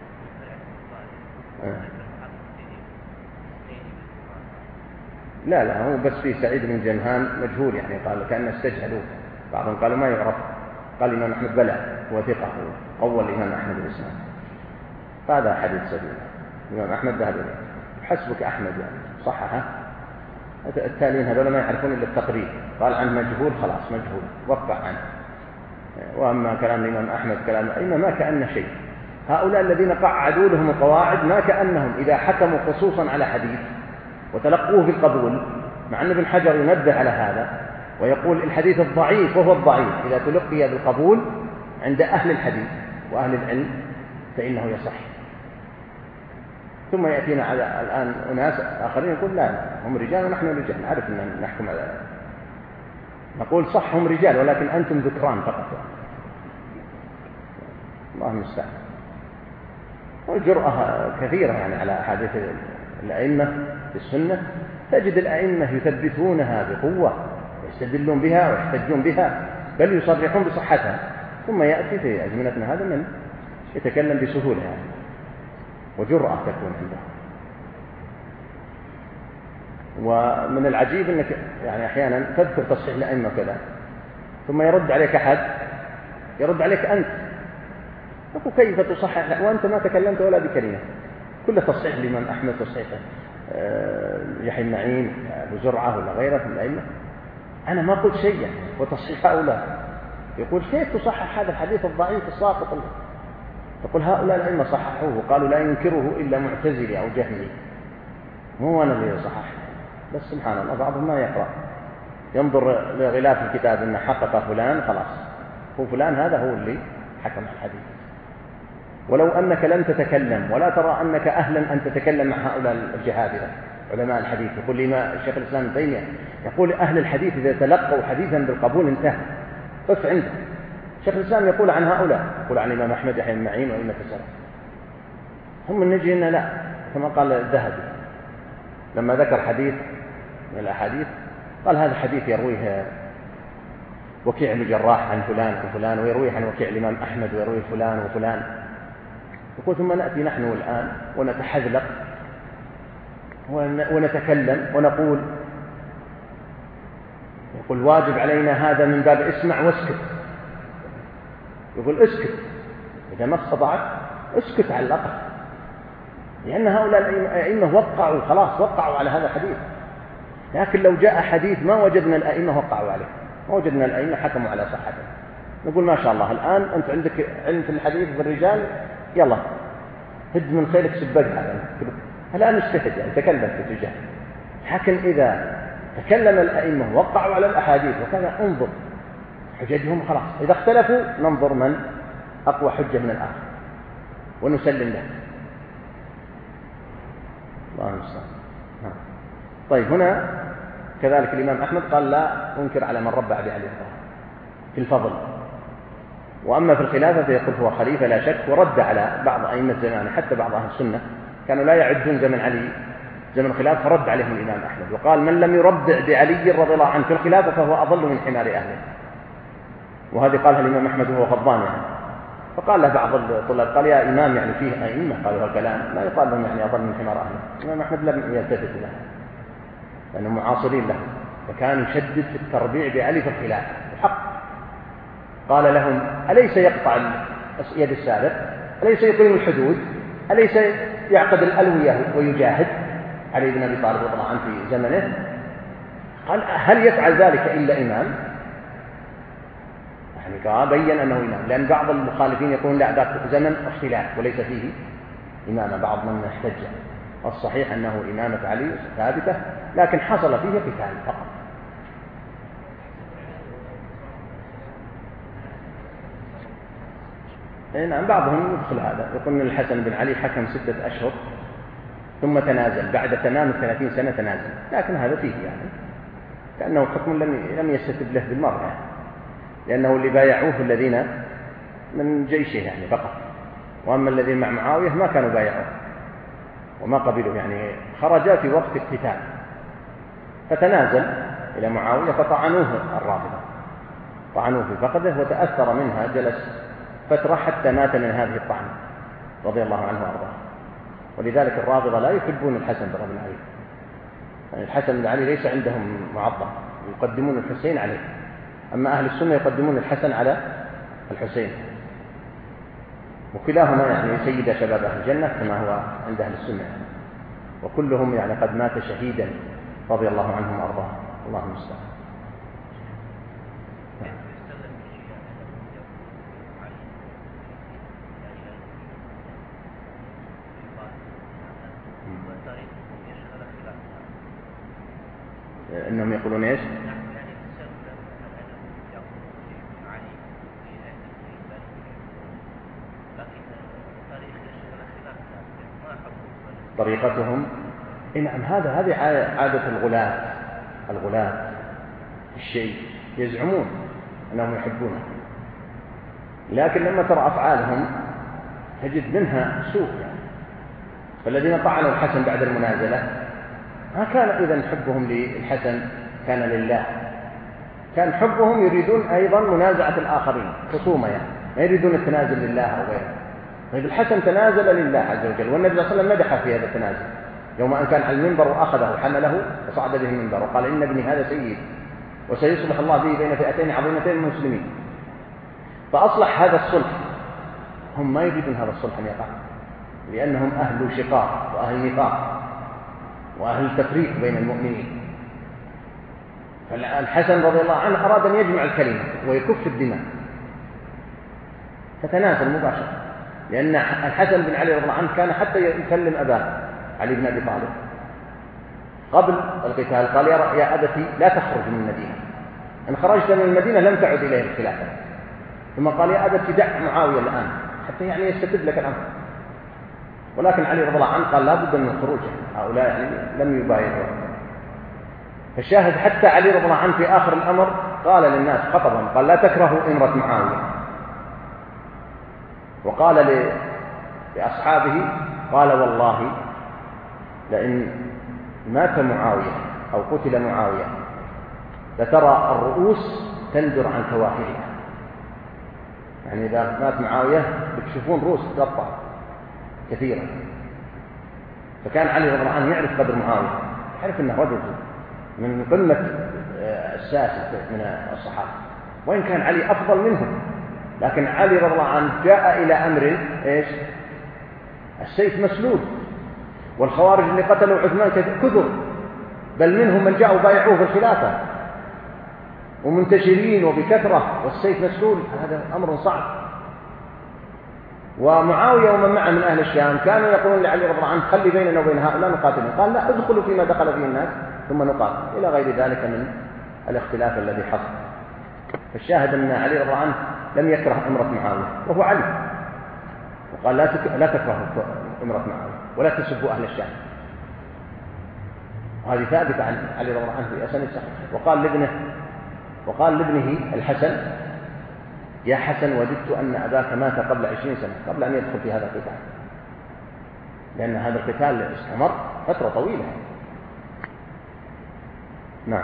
لا هو بس في سعيد بن جمهان مجهول، يعني قال كأن استجهلوه، بعضهم قالوا ما يعرف، قال الإمام أحمد بلى هو ثقة، أول الإمام أحمد الإسلام، فهذا حديث سبيل. الإمام أحمد ذهب إليه، حسبك أحمد يعني صححه. التاليين هذول ما يعرفون إلا التقريب، قال عنه مجهول خلاص مجهول وقع عنه. وأما كلام الإمام أحمد كلام الأئمة ما كأن شيء. هؤلاء الذين قعدوا لهم القواعد ما كأنهم إذا حكموا خصوصا على حديث وتلقوه بالقبول، مع أن ابن حجر ينبه على هذا ويقول الحديث الضعيف وهو الضعيف إذا تلقي بالقبول عند أهل الحديث وأهل العلم فإنه يصح. ثم يأتينا على الآن أناس آخرين يقول لا هم رجال ونحن رجال، نعرف أن نحكم على، نقول صح هم رجال ولكن أنتم ذكران فقط. الله المستعان. والجرأة كثيرة يعني على أحاديث الأئمة في السنة، تجد الأئمة يثبتونها بقوة ويستدلون بها ويحتجون بها بل يصرحون بصحتها، ثم يأتي في أزمنتنا هذا من يتكلم بسهولة يعني وجرأة تكون عنده. ومن العجيب أنك يعني أحيانا تذكر تصحيح الأئمة كذا ثم يرد عليك أحد، يرد عليك أنت، تقول كيف تصحح وأنت ما تكلمت ولا بكلمة؟ كل تصحيح الإمام أحمد، تصحيح يحيى بن معين، أبو زرعة ولا غيره من الأئمة، أنا ما قلت شيء يعني، وتصحيح هؤلاء يقول كيف تصحح هذا الحديث الضعيف الساقط؟ تقول هؤلاء الأئمة صححوه قالوا لا ينكره إلا معتزلي أو جهمي، مو أنا اللي صحح. بس سبحان الله بعضهم ما يقرأ، ينظر لغلاف الكتاب إن حقق فلان خلاص هو فلان هذا هو اللي حكم الحديث، ولو أنك لم تتكلم ولا ترى أنك أهلا أن تتكلم مع هؤلاء الجهابرة علماء الحديث. يقول لي ما الشيخ الإسلام ابن تيمية يقول أهل الحديث إذا تلقوا حديثا بالقبول انتهى، بس عنده. الشيخ الإسلام يقول عن هؤلاء، يقول عن الإمام أحمد يحيى بن معين وأئمة السلف، هم نجي إن لا، كما قال الذهبي لما ذكر حديث من الأحاديث قال هذا حديث يرويه وكيع بن جراح عن فلان وفلان، ويرويه عن وكيع الإمام أحمد ويرويه فلان وفلان. يقول ثم نأتي نحن الآن ونتحذلق ونتكلم ونقول، يقول واجب علينا هذا من باب اسمع واسكت. يقول اسكت إذا ما استطعت اسكت على الأقل، لأن هؤلاء الأئمة وقعوا خلاص، وقعوا على هذا الحديث. لكن لو جاء حديث ما وجدنا الأئمة وقعوا عليه، ما وجدنا الأئمة حكموا على صحته، نقول ما شاء الله الآن أنت عندك علم في الحديث بالرجال، يلا هد من خيلك سبقها الآن اجتهد يعني تكلم في الرجال. لكن إذا تكلم الأئمة وقعوا على الأحاديث وكذا انظر حججهم خلاص، إذا اختلفوا ننظر من أقوى حجة من الآخر ونسلم له. الله المستعان. طيب هنا كذلك الإمام أحمد قال لا أنكر على من ربع بعلي في الفضل، وأما في الخلافة فيقول هو خليفة لا شك، ورد على بعض أئمة زمانه حتى بعض أهل السنة كانوا لا يعدون زمن علي زمن الخلافة، فرد عليهم الإمام أحمد وقال من لم يربع بعلي رضي الله عنه في الخلافة فهو أضل من حمار أهله. وهذه قالها الإمام أحمد وهو غضبان يعني. فقال له بعض الطلاب قال يا إمام يعني فيه أئمة قالوا هالكلام لا يقال لهم يعني أضل من حمار أهله. الإمام أحمد لم يلتفت له لأنهم معاصرين له، فكان يشدد في التربيع بعلي في الخلافة بحق. قال لهم أليس يقطع يد السابق، أليس يقيم الحدود، أليس يعقد الألوية ويجاهد علي بن أبي طالب رضي الله عنه في زمنه؟ قال هل يفعل ذلك إلا إمام؟ يعني قال بين أنه إمام، لأن بعض المخالفين يقولون لا ذاك زمن اختلاف وليس فيه إمام، بعض من احتج الصحيح أنه إمامة علي ثابتة، لكن حصل فيه قتال فقط. نعم، بعضهم يدخل هذا، يقول أن الحسن بن علي حكم 6 أشهر ثم تنازل بعد تمام 30 سنة تنازل، لكن هذا فيه يعني كأنه حكم لم يستتب له بالمرة يعني. لأنه اللي بايعوه الذين من جيشه يعني فقط، وأما الذين مع معاوية ما كانوا بايعوه وما قبلوا، يعني خرج في وقت القتال فتنازل إلى معاوية فطعنوه الرافضة، طعنوه في فخذه وتأثر منها، جلس فترة حتى مات من هذه الطعنة رضي الله عنه وأرضاه. ولذلك الرافضة لا يحبون الحسن بن علي، يعني الحسن بن علي ليس عندهم معظم، يقدمون الحسين عليه، أما أهل السنة يقدمون الحسن على الحسين، وكلاهما يعني سيد شباب أهل الجنة كما هو عند أهل السنة يعني. وكلهم يعني قد مات شهيدا رضي الله عنهم وأرضاه، الله المستعان. إنهم يقولون إيش؟ طريقتهم نعم، هذه عادة الغلاة في الشيء، يزعمون أنهم يحبونه، لكن لما ترى أفعالهم تجد منها سوء يعني. فالذين طعنوا الحسن بعد المنازلة ما كان إذن حبهم للحسن كان لله، كان حبهم يريدون أيضا منازعة الآخرين، خصومة يعني، ما يريدون التنازل لله أو غيره. طيب الحسن تنازل لله عز وجل، والنبي صلى الله عليه وسلم مدح في هذا التنازل يوم أن كان على المنبر وأخذه حمله وصعد به المنبر وقال إن ابني هذا سيد وسيصلح الله به بين فئتين عظيمتين من المسلمين، فأصلح هذا الصلح. هم ما يريدون هذا الصلح أن يقع، لأنهم أهل شقاق وأهل نفاق وأهل تفريق بين المؤمنين. فالحسن رضي الله عنه أراد أن يجمع الكلمة ويكف الدماء، فتنازل مباشرة، لأن الحسن بن علي رضي الله عنه كان حتى يكلم أباه علي بن أبي طالب قبل القتال، قال يا أبتي لا تخرج من المدينة، إن خرجت من المدينة لم تعد إليه الخلافة. ثم قال يا أبتي دع معاوية الآن حتى يعني يستتب لك الأمر. ولكن علي رضي الله عنه قال لا بد من الخروج، هؤلاء يعني لم يبايعوا. فالشاهد حتى علي رضي الله عنه في آخر الأمر قال للناس خطبا، قال لا تكرهوا إمرة معاوية، وقال لأصحابه قال والله لئن مات معاوية أو قتل معاوية لترى الرؤوس تندر عن كواهلها، يعني إذا مات معاوية بتشوفون رؤوس تقطع كثيرا. فكان علي رضي الله عنه يعرف قدر معاوية، يعرف أنه رجل من قمة الساسة من الصحابة، وإن كان علي أفضل منهم، لكن علي رضي الله عنه جاء إلى أمر إيش؟ السيف مسلول، والخوارج اللي قتلوا عثمان كثر، بل منهم من جاءوا بايعوه في الخلافة ومنتشرين وبكثرة، والسيف مسلول، هذا أمر صعب. ومعاوية ومن معه من أهل الشام كانوا يقولون لعلي رضي الله عنه خلي بيننا وبين هؤلاء نقاتلهم، قال لا، ادخلوا فيما دخل فيه الناس ثم نقاتل، إلى غير ذلك من الاختلاف الذي حصل. فالشاهد أن علي رضي الله عنه لم يكره امرة معاوية، وهو علي، وقال لا تكرهوا امرة معاوية ولا تسبوا أهل الشام، وهذه ثابتة عن علي رضي الله عنه في أسانيد صحيحة. وقال لابنه الحسن يا حسن وددت أن أباك مات قبل 20 سنة قبل أن يدخل في هذا القتال، لأن هذا القتال استمر فترة طويلة. نعم.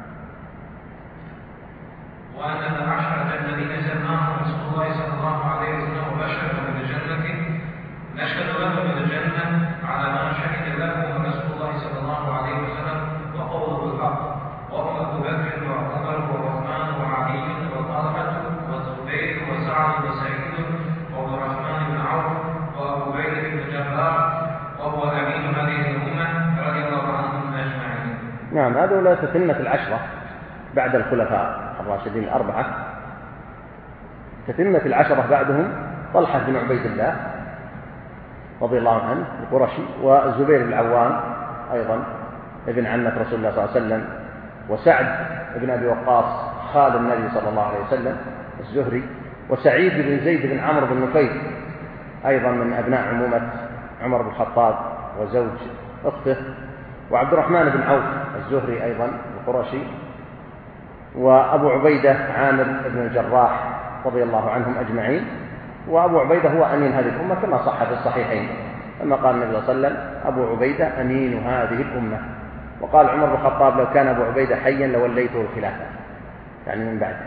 وأن العشرة الذين جمعهم رسول الله صلى الله عليه وسلم وبشروا بالجنة نشهد له بالجنة على ما شهد له رسول الله صلى الله عليه وسلم وقوله الحق، وهم أبو بكر وعمر وعثمان وعلي وطلحة والزبير وسعد وسعيد وعبد الرحمن بن عوف وأبو بكر بن جراح وهو أمين هذه الأمة رضي الله عنهم أجمعين. نعم، هذول تتمة العشرة بعد الخلفاء الراشدين الأربعة. تتمة العشرة بعدهم طلحة بن عبيد الله رضي الله عنه القرشي، والزبير بن العوام أيضا ابن عمة رسول الله صلى الله عليه وسلم، وسعد بن أبي وقاص خال النبي صلى الله عليه وسلم الزهري، وسعيد بن زيد بن عمرو بن نفيل أيضا من أبناء عمومة عمر بن الخطاب وزوج أخته، وعبد الرحمن بن عوف الزهري أيضا القرشي، وأبو عبيدة عامر بن الجراح رضي الله عنهم أجمعين. وأبو عبيدة هو أمين هذه الأمة كما صح في الصحيحين، كما قال النبي صلى الله عليه وسلم: أبو عبيدة أمين هذه الأمة. وقال عمر بن الخطاب: لو كان أبو عبيدة حيا لوليته الخلافة، يعني من بعده.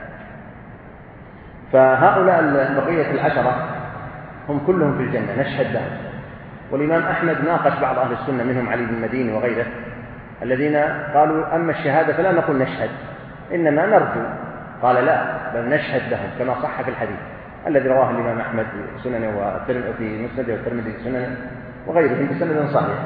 فهؤلاء بقية العشرة هم كلهم في الجنة نشهد لهم. والإمام أحمد ناقش بعض أهل السنة منهم علي بن المديني وغيره الذين قالوا: أما الشهادة فلا نقول نشهد، إنما نرجو. قال: لا، بل نشهد لهم كما صح في الحديث الذي رواه الإمام أحمد في سننه وفي مسنده والترمذي في سننه وغيرهم بسند صحيح.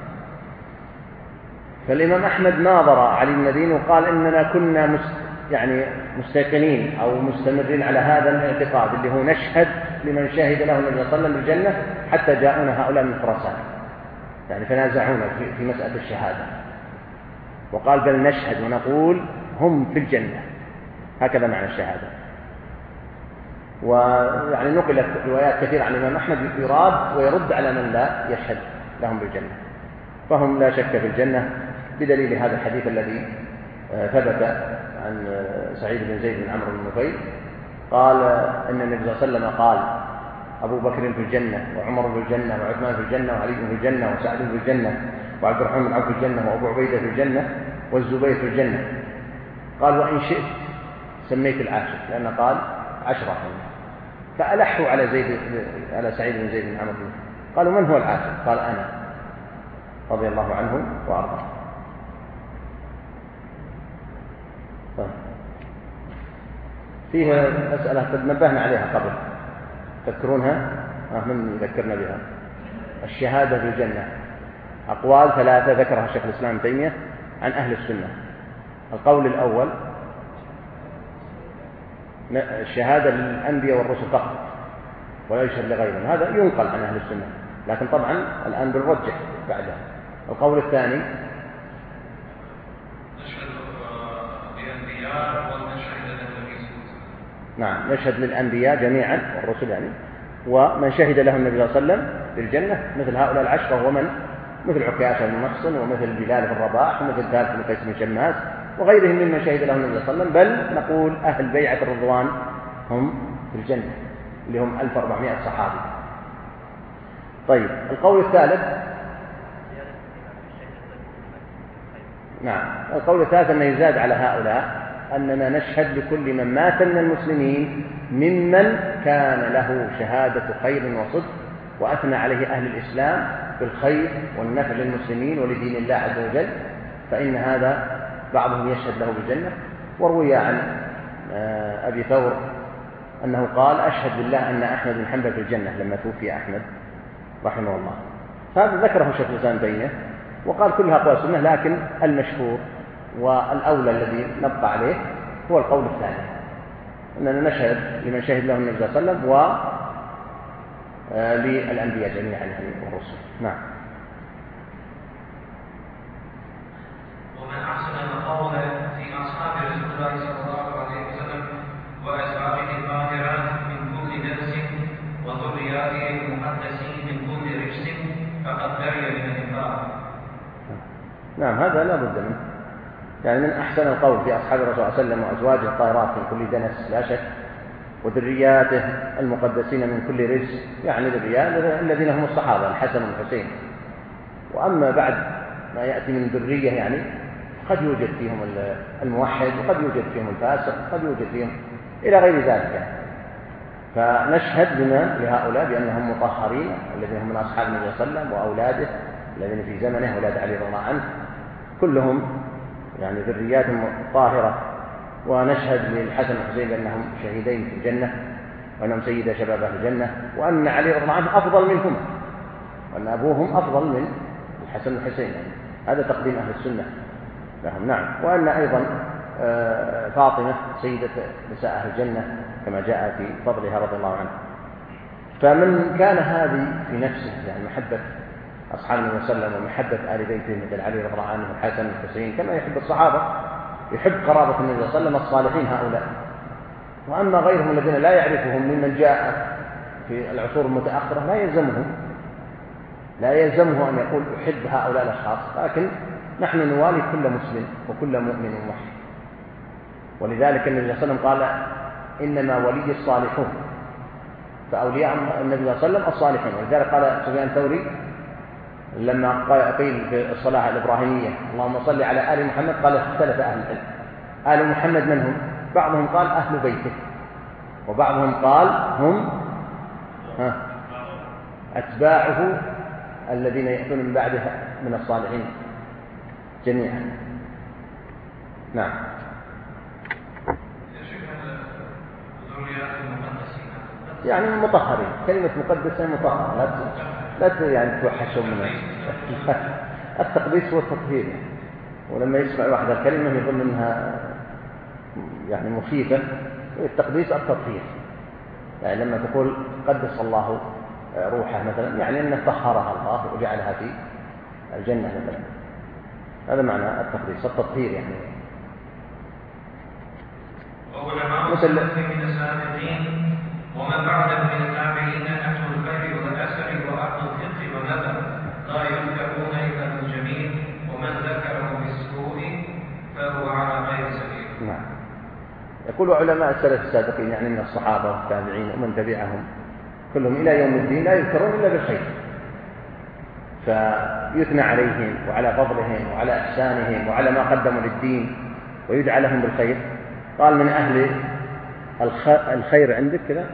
فالإمام أحمد ناظر علي بن المديني وقال: إننا كنا مستيقنين أو مستمرين على هذا الاعتقاد اللي هو نشهد لمن شهد له النبي صلى الله عليه وسلم بالجنة حتى جاءونا هؤلاء من خراسان، يعني فنازعونا في مسألة الشهادة، وقال: بل نشهد ونقول هم في الجنة. هكذا معنى الشهادة. ويعني نقلت روايات كثيرة عن الإمام أحمد يراد ويرد على من لا يشهد لهم بالجنة، فهم لا شك في الجنة بدليل هذا الحديث الذي ثبت عن سعيد بن زيد بن عمرو بن نفيل قال إن النبي صلى الله عليه وسلم قال: أبو بكر في الجنة، وعمر في الجنة، وعثمان في الجنة، وعلي في الجنة، وسعد في الجنة، وعبد الرحمن بن عوف في الجنة، وأبو عبيدة في الجنة، والزبير في الجنة. قال: وإن شئت سميت العاشر، لأنه قال 10. فألحوا على سعيد بن زيد بن عمرو بن نفيل. قالوا: من هو العاشر؟ قال: أنا، رضي الله عنه وأرضاه. فيها مسألة قد نبهنا عليها قبل، تذكرونها؟ من ذكرنا بها؟ الشهادة في الجنة. أقوال 3 ذكرها شيخ الإسلام ابن تيمية عن أهل السنة. القول الأول: الشهادة للأنبياء والرسل فقط ولا يشهد لغيرهم. هذا ينقل عن أهل السنة، لكن طبعا الآن بنرجح بعدها. القول الثاني: نشهد للأنبياء ومن شهد له النبي. نعم، نشهد للأنبياء جميعا والرسل يعني، ومن شهد له النبي صلى الله عليه وسلم بالجنة مثل هؤلاء العشرة، ومن مثل عكاشة بن محصن، ومثل بلال بن رباح، ومثل ثابت بن قيس بن شماس، وغيرهم ممن شهد له النبي صلى الله عليه وسلم. بل نقول أهل بيعة الرضوان هم في الجنة اللي هم 1400 صحابي. طيب، القول الثالث: نعم، القول الثالث أنه يزاد على هؤلاء أننا نشهد لكل من مات من المسلمين ممن كان له شهادة خير وصدق وأثنى عليه أهل الإسلام بالخير والنفع للمسلمين ولدين الله عز وجل، فإن هذا بعضهم يشهد له بالجنة. وروي عن أبي ثور أنه قال: أشهد بالله أن أحمد بن حنبل في الجنة لما توفي أحمد رحمه الله. هذا ذكره شيخ الإسلام ابن تيمية وقال كلها أقوال السنة، لكن المشهور والأولى الذي نبقى عليه هو القول الثاني، أننا نشهد لمن شهد له النبي صلى الله عليه وسلم وللأنبياء جميعا والرسل. نعم. ومن أحسن قولا في أصحاب رسول الله صلى الله عليه وسلم وأزواجه الطاهرات من كل نفس وذرياته المقدسين من كل رجس فقد برئ من النفاق. نعم، هذا لا بد منه، يعني من أحسن القول في أصحاب الرسول صلى الله عليه وسلم وأزواجه الطاهرات من كل دنس لا شك، وذرياته المقدسين من كل رجس، يعني ذريات الذين هم الصحابة الحسن والحسين. وأما بعد ما يأتي من ذرية يعني قد يوجد فيهم الموحد، وقد يوجد فيهم الفاسق، قد يوجد فيهم إلى غير ذلك. فنشهد لهؤلاء بأنهم مطهرين الذين هم من أصحاب النبي صلى الله عليه وسلم وأولاده الذين في زمنه أولاد علي رضي الله عنه كلهم يعني ذريات طاهرة. ونشهد للحسن والحسين بأنهم شهيدين في الجنة، وأنهم سيدا شباب أهل الجنة، وأن علي رضي الله عنه أفضل منهم، وأن أبوهم أفضل من الحسن والحسين. هذا تقديم أهل السنة لهم. نعم. وأن أيضا فاطمة سيدة نساء أهل الجنة كما جاء في فضلها رضي الله عنه. فمن كان هذه في نفسه يعني محبة أصحاب النبي صلى الله عليه وسلم ومحبة آل بيته مثل علي رضي الله عنه والحسن والحسين كما يحب الصحابة، يحب قرابة النبي صلى الله عليه وسلم الصالحين هؤلاء. وأما غيرهم الذين لا يعرفهم ممن جاء في العصور المتأخرة لا يلزمه أن يقول أحب هؤلاء الأشخاص، لكن نحن نوالي كل مسلم وكل مؤمن موحد. ولذلك النبي صلى الله عليه وسلم قال إنما ولي الصالحون، فأولياء النبي صلى الله عليه وسلم الصالحون. ولذلك قال سفيان الثوري لما قيل في الصلاة الإبراهيمية اللهم صل على آل محمد، قال اختلف أهل العلم، آل محمد من هم؟ بعضهم قال أهل بيته، وبعضهم قال هم أتباعه الذين يأتون من بعده من الصالحين جميعا. نعم. يعني المطهرين، كلمة مقدسة مطهرة، لا يعني توحشهم من التقديس والتطهير. ولما يسمع واحد الكلمة يظن أنها يعني مخيفة. التقديس التطهير، يعني لما تقول قدس الله روحه مثلا، يعني أنه طهرها الله وجعلها في الجنة مثلا. هذا معنى التقديس التطهير يعني. مثل من السابقين ومن بعدهم من التابعين أهل الخير والأثر وأهل الفقه والنذر لا يذكرون إلا بالجميل، ومن ذكره بالسوء فهو على غير سبيل. نعم. يقول علماء السلف السابقين يعني من الصحابة والتابعين ومن تبعهم كلهم إلى يوم الدين لا يذكرون إلا بالخير، فيثنى عليهم وعلى فضلهم وعلى إحسانهم وعلى ما قدموا للدين ويدعى لهم بالخير. قال من أهل الخير عندك كذا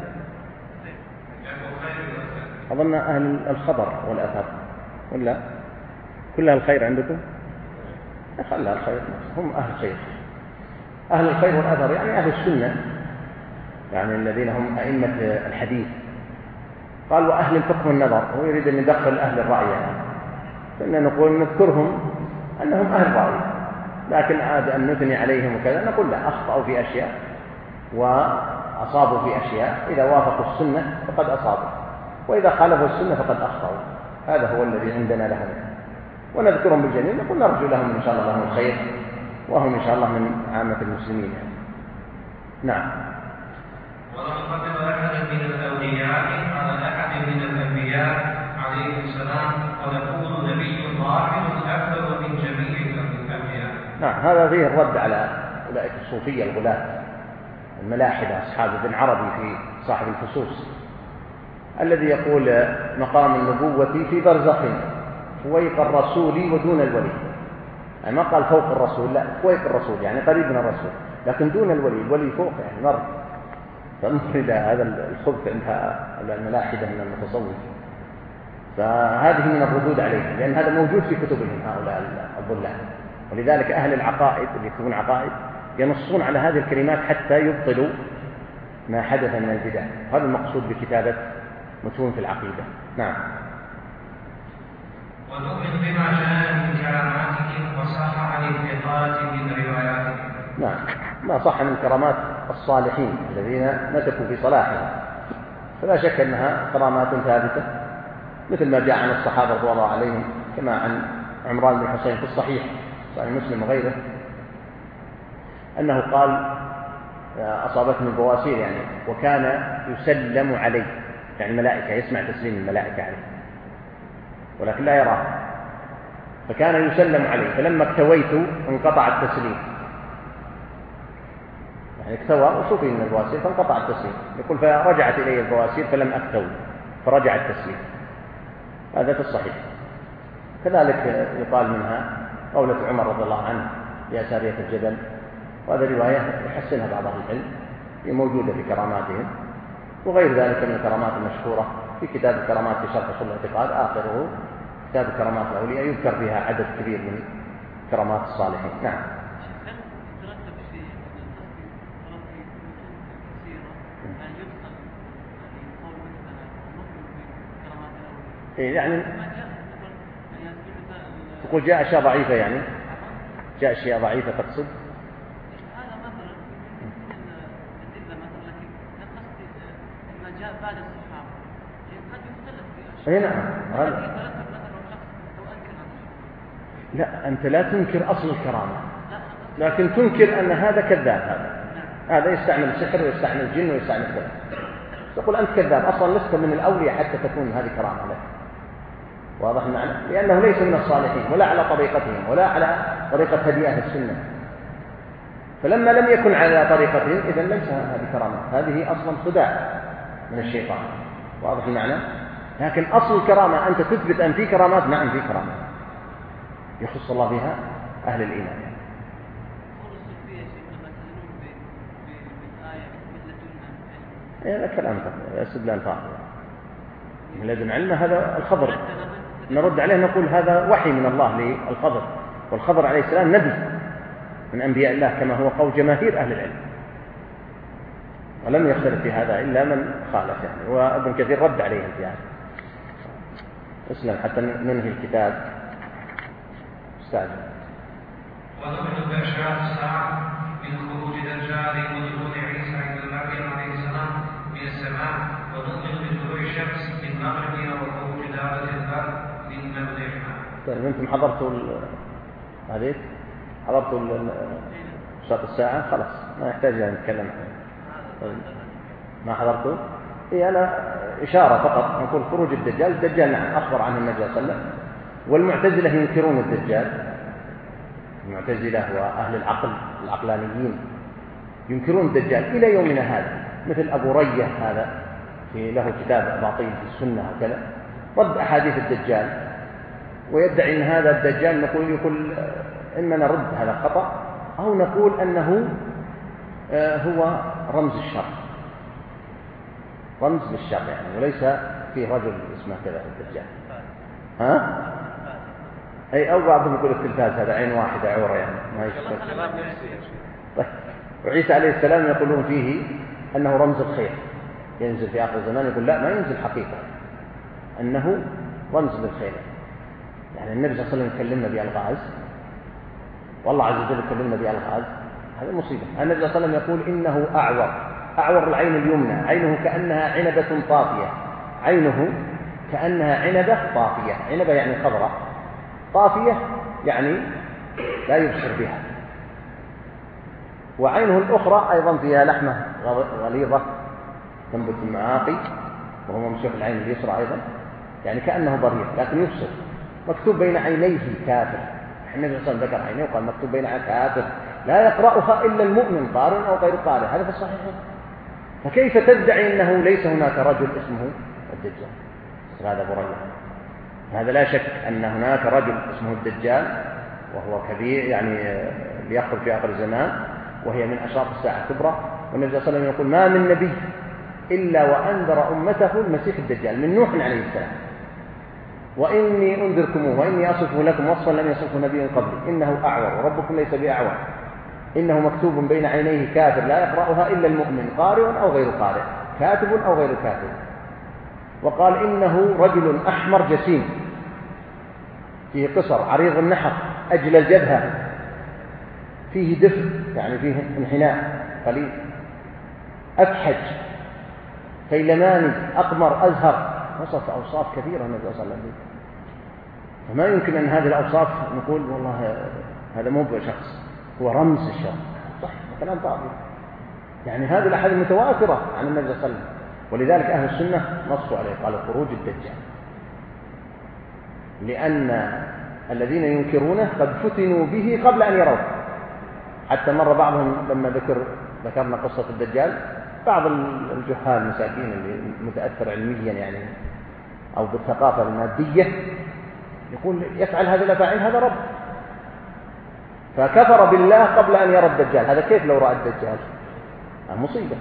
أظن أهل الخبر والأثر ولا كلها الخير عندكم؟ خلها الخير، هم أهل الخير. أهل الخير والأثر يعني أهل السنة، يعني الذين هم أئمة الحديث. قال وأهل الفقه والنظر، هو يريد أن يدخل أهل الرأي يعني. فإننا نقول نذكرهم أنهم أهل رأي، لكن عاد أن نثني عليهم وكذا نقول لا، أخطأوا في أشياء وأصابوا في أشياء، إذا وافقوا السنة فقد أصابوا، وإذا خالفوا السنة فقد أخطأوا. هذا هو الذي عندنا لهم، ونذكرهم بالجميل، نقول نرجو لهم إن شاء الله لهم الخير، وهم إن شاء الله من عامة المسلمين يعني. نعم. ولم قدم أحد من الأولياء على أحد من الأنبياء عليه السلام، ونقول نبي واحد أفضل من جميع الأنبياء. نعم، هذا فيه الرد على أولئك الصوفية الغلاة الملاحدة أصحاب ابن عربي في صاحب الفصوص، الذي يقول مقام النبوة في برزخ فويق الرسول ودون الولي. يعني ما قال فوق الرسول، لا، فويق الرسول يعني قريب من الرسول، لكن دون الولي، الولي فوق يعني مر. فانظر إلى هذا الخبث عند الملاحدة من المتصوف. فهذه من الردود عليهم، لأن هذا موجود في كتبهم هؤلاء الضلال. ولذلك أهل العقائد اللي يكتبون عقائد ينصون على هذه الكلمات حتى يبطلوا ما حدث من البدع. هذا المقصود بكتابة متون في العقيدة. نعم. ونؤمن بما جاء من كراماتهم وصح عن الثقات من رواياتهم. نعم، ما صح من كرامات الصالحين الذين نتكوا في صلاحهم، فلا شك أنها كرامات ثابتة، مثل ما جاء عن الصحابة رضي الله عليهم، كما عن عمران بن حسين في الصحيح صحيح مسلم وغيره، أنه قال أصابتني البواسير يعني، وكان يسلم عليه، يعني الملائكة يسمع تسليم الملائكة عليه ولكن لا يراه، فكان يسلم عليه، فلما اكتويت انقطع التسليم، يعني اكتوى وصفي من البواسير فانقطع التسليم. يقول فرجعت إلي البواسير فلم أكتوي فرجع التسليم. هذا في الصحيح. كذلك يقال منها قولة عمر رضي الله عنه يا سارية الجبل، وهذا رواية يحسنها بعض أهل العلم، هي موجودة في كراماتهم. وغير ذلك من الكرامات المشهورة في كتاب الكرامات في شرح أصول الاعتقاد، آخره كتاب كرامات الأولياء، يذكر فيها عدد كبير من كرامات الصالحين. نعم. يعني تقول جاء أشياء ضعيفة، يعني جاء أشياء ضعيفة تقصد؟ هذا مثلا من الأدلة مثلا، لكن قصدي ما جاء بعد الصحابة قد يختلف في أشياء. أي نعم. قد يترتب مثلا شخص متوكل عن الشخص. لا، أنت لا تنكر أصل الكرامة، لا، لكن تنكر أن هذا كذاب، هذا يستعمل سحر ويستعمل جن ويستعمل كذا. تقول أنت كذاب، أصلا لست من الأولياء حتى تكون هذه كرامة لك. واضح المعنى؟ لأنه ليس من الصالحين ولا على طريقتهم ولا على طريقة هدي أهل السنة. فلما لم يكن على طريقتهم إذن ليس هذه كرامة، هذه أصلا خداع من الشيطان. واضح المعنى؟ لكن أصل الكرامة أنت تثبت أن في كرامات، نعم في كرامات يخص الله بها أهل الإيمان. هذا كلام استدلال فاضي. من لدن علم هذا الخبر نرد عليه نقول هذا وحي من الله للخضر، والخضر عليه السلام نبي من أنبياء الله كما هو قول جماهير أهل العلم، ولم يختلف في هذا إلا من خالف يعني، وابن كثير رد عليه في هذا. اسلم حتى ننهي الكتاب. استاذ. ونؤمن بأشراط الساعة من خروج دجال ونزول عيسى ابن مريم عليه السلام من السماء، ونؤمن بطلوع الشمس من مغربها وخروج دابة البر من مغربها. طيب أنتم حضرتوا هذه؟ حضرتوا أشراط الساعة؟ خلاص ما يحتاج أن نتكلم. ما حضرتوا؟ إيه أنا إشارة فقط نقول خروج الدجال. الدجال نعم أخبر عنه النبي صلى الله عليه وسلم، والمعتزلة ينكرون الدجال. المعتزلة وأهل العقل العقلانيين ينكرون الدجال إلى يومنا هذا، مثل أبو رية هذا في له كتاب باطل في السنة وكذا، رد أحاديث الدجال ويدعي أن هذا الدجال يقول إما نرد هذا خطأ أو نقول أنه هو رمز الشر، رمز للشر يعني، وليس فيه رجل اسمه كذا الدجال. ها؟ أي أو بعضهم يقول التلفاز هذا عين واحدة عورة يعني ما يشبه. طيب. وعيسى عليه السلام يقولون فيه أنه رمز الخير، ينزل في آخر الزمان. يقول لا، ما ينزل حقيقة، أنه رمز للخير. يعني النبي صلى الله عليه وسلم يكلمنا بألغاز، والله عز وجل يكلمنا بألغاز، هذا مصيبة. النبي صلى الله عليه وسلم يقول إنه أعور العين اليمنى، عينه كأنها عنبة طافية، عينه كأنها عنبة طافية، عنبة يعني خضراء، طافية يعني لا يبصر بها. وعينه الأخرى أيضا فيها لحمة غليظة تنبت المعاقي، وهو ممسوح العين اليسرى أيضا، يعني كأنه ضرير لكن يبصر. مكتوب بين عينيه كافر. النبي صلى الله عليه وسلم ذكر عينيه وقال مكتوب بين عينيه كافر لا يقرأها إلا المؤمن قارئ أو غير قارئ. هذا في الصحيح. فكيف تدعي أنه ليس هناك رجل اسمه الدجال؟ هذا بريء. هذا لا شك أن هناك رجل اسمه الدجال وهو كبير يعني ليخرج في آخر الزمان، وهي من أشراط الساعة الكبرى. والنبي صلى الله عليه وسلم يقول ما من نبي إلا وأنذر أمته المسيح الدجال من نوح عليه السلام، وإني أنذركموه وإني أصفه لكم وصفا لم يصفه نبي قبلي، إنه أعور وربكم ليس بأعور، إنه مكتوب بين عينيه كافر لا يقرأها إلا المؤمن قارئ أو غير قارئ، كاتب أو غير كاتب. وقال إنه رجل أحمر جسيم فيه قصر عريض النحر أجل الجبهة، فيه دفء يعني فيه انحناء قليل، أكحج فيلماني أقمر أزهر، وصف أوصاف كثيرة النبي صلى الله عليه وسلم. فما يمكن أن هذه الأوصاف نقول والله هذا مو بشخص، هو رمز الشر. صح، كلام فاضي. يعني هذه الأحاديث متواترة عن النبي صلى الله عليه وسلم، ولذلك أهل السنة نصوا عليه قالوا خروج الدجال، لأن الذين ينكرونه قد فتنوا به قبل أن يروه. حتى مر بعضهم لما ذكرنا قصة الدجال، بعض الجهال المساكين اللي متأثر علميا يعني أو بالثقافة المادية يقول يفعل هذه الأفاعيل هذا رب، فكفر بالله قبل أن يرى الدجال. هذا كيف لو رأى الدجال؟ مصيبة.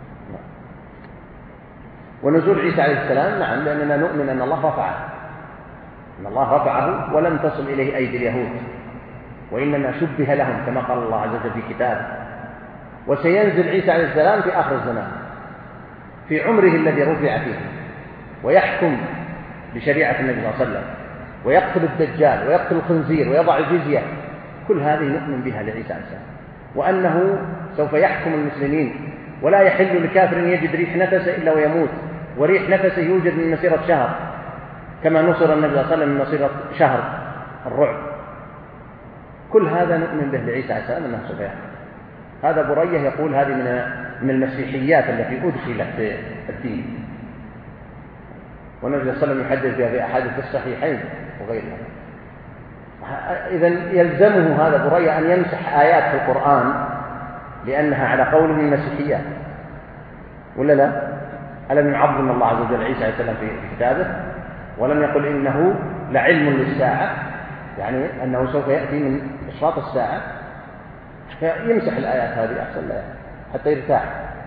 ونزول عيسى عليه السلام نعم، لأننا نؤمن أن الله رفعه، أن الله رفعه ولم تصل إليه أيدي اليهود، وإنما شبه لهم كما قال الله عز وجل في كتابه. وسينزل عيسى عليه السلام في آخر الزمان في عمره الذي رفع فيه، ويحكم بشريعة النبي صلى الله عليه وسلم، ويقتل الدجال ويقتل الخنزير ويضع الجزية. كل هذه نؤمن بها لعيسى عليه السلام، وأنه سوف يحكم المسلمين، ولا يحل لكافر يجد ريح نفسه إلا ويموت، وريح نفسه يوجد من مسيرة شهر، كما نصر النبي صلى الله عليه وسلم من مسيرة شهر الرعب. كل هذا نؤمن به لعيسى عليه السلام أنه سوف يحدث. هذا برية يقول هذه من المسيحيات التي أدخلت في الدين، والنبي صلى الله عليه وسلم يحدث بها في أحاديث الصحيحين وغيرها. إذن يلزمه هذا برية أن يمسح آيات في القرآن لأنها على قول من المسيحيات، ولا لا؟ ألم يعظم الله عز وجل عيسى عليه السلام في كتابه، ولم يقل إنه لعلم للساعة، يعني أنه سوف يأتي من إشراط الساعة، فيمسح الآيات هذه أحسن لا حتى يرتاح.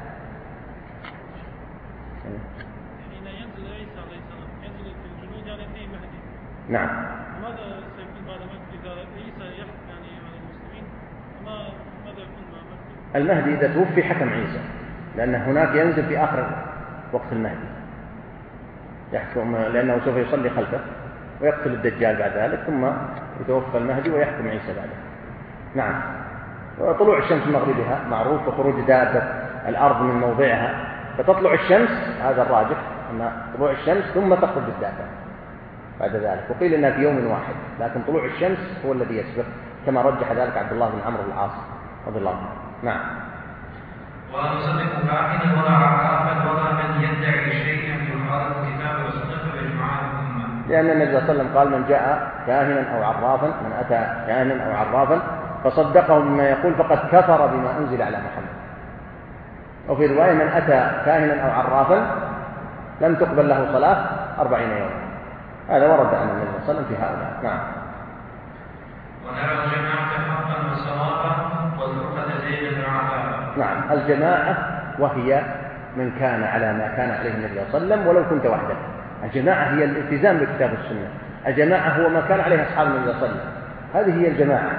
حين ينزل عيسى عليه السلام ينزل في الجنود يعني في مهدي. نعم. ماذا سيكون بعد مهدي إذا عيسى يحكم يعني على المسلمين؟ ماذا يكون مع مهدي؟ المهدي إذا توفي حكم عيسى، لأن هناك ينزل في آخر وقت المهدي يحكم، لأنه سوف يصلي خلفه ويقتل الدجال بعد ذلك، ثم يتوفى المهدي ويحكم عيسى بعده. نعم. وطلوع الشمس من مغربها معروف، وخروج دابة الأرض من موضعها، فتطلع الشمس، هذا الراجح أن طلوع الشمس ثم تخرج الدابة بعد ذلك، وقيل إنها في يوم واحد، لكن طلوع الشمس هو الذي يسبق، كما رجح ذلك عبد الله بن عمرو العاص رضي الله عنه. نعم. ولا نصدق كاهنا ولا عرافا ولا من يدعي شيئا يخالف الكتاب والسنة وإجماع الأمة. لأن النبي صلى الله عليه وسلم قال: من جاء كاهنا أو عرافا، من أتى كاهنا أو عرافا فصدقه بما يقول فقد كفر بما أنزل على محمد. وفي رواية: من أتى كاهنا أو عرافا لم تقبل له صلاة 40 يوما. هذا ورد عن النبي صلى الله عليه وسلم في هؤلاء. نعم. ونرى الجماعة حقا وصوابا والفرقة زيدا وعذابا. نعم، الجماعة وهي من كان على ما كان عليه النبي صلى الله عليه وسلم ولو كنت وحدك. الجماعة هي الالتزام بكتاب السنة، الجماعة هو ما كان عليه أصحاب النبي صلى الله عليه وسلم، هذه هي الجماعة.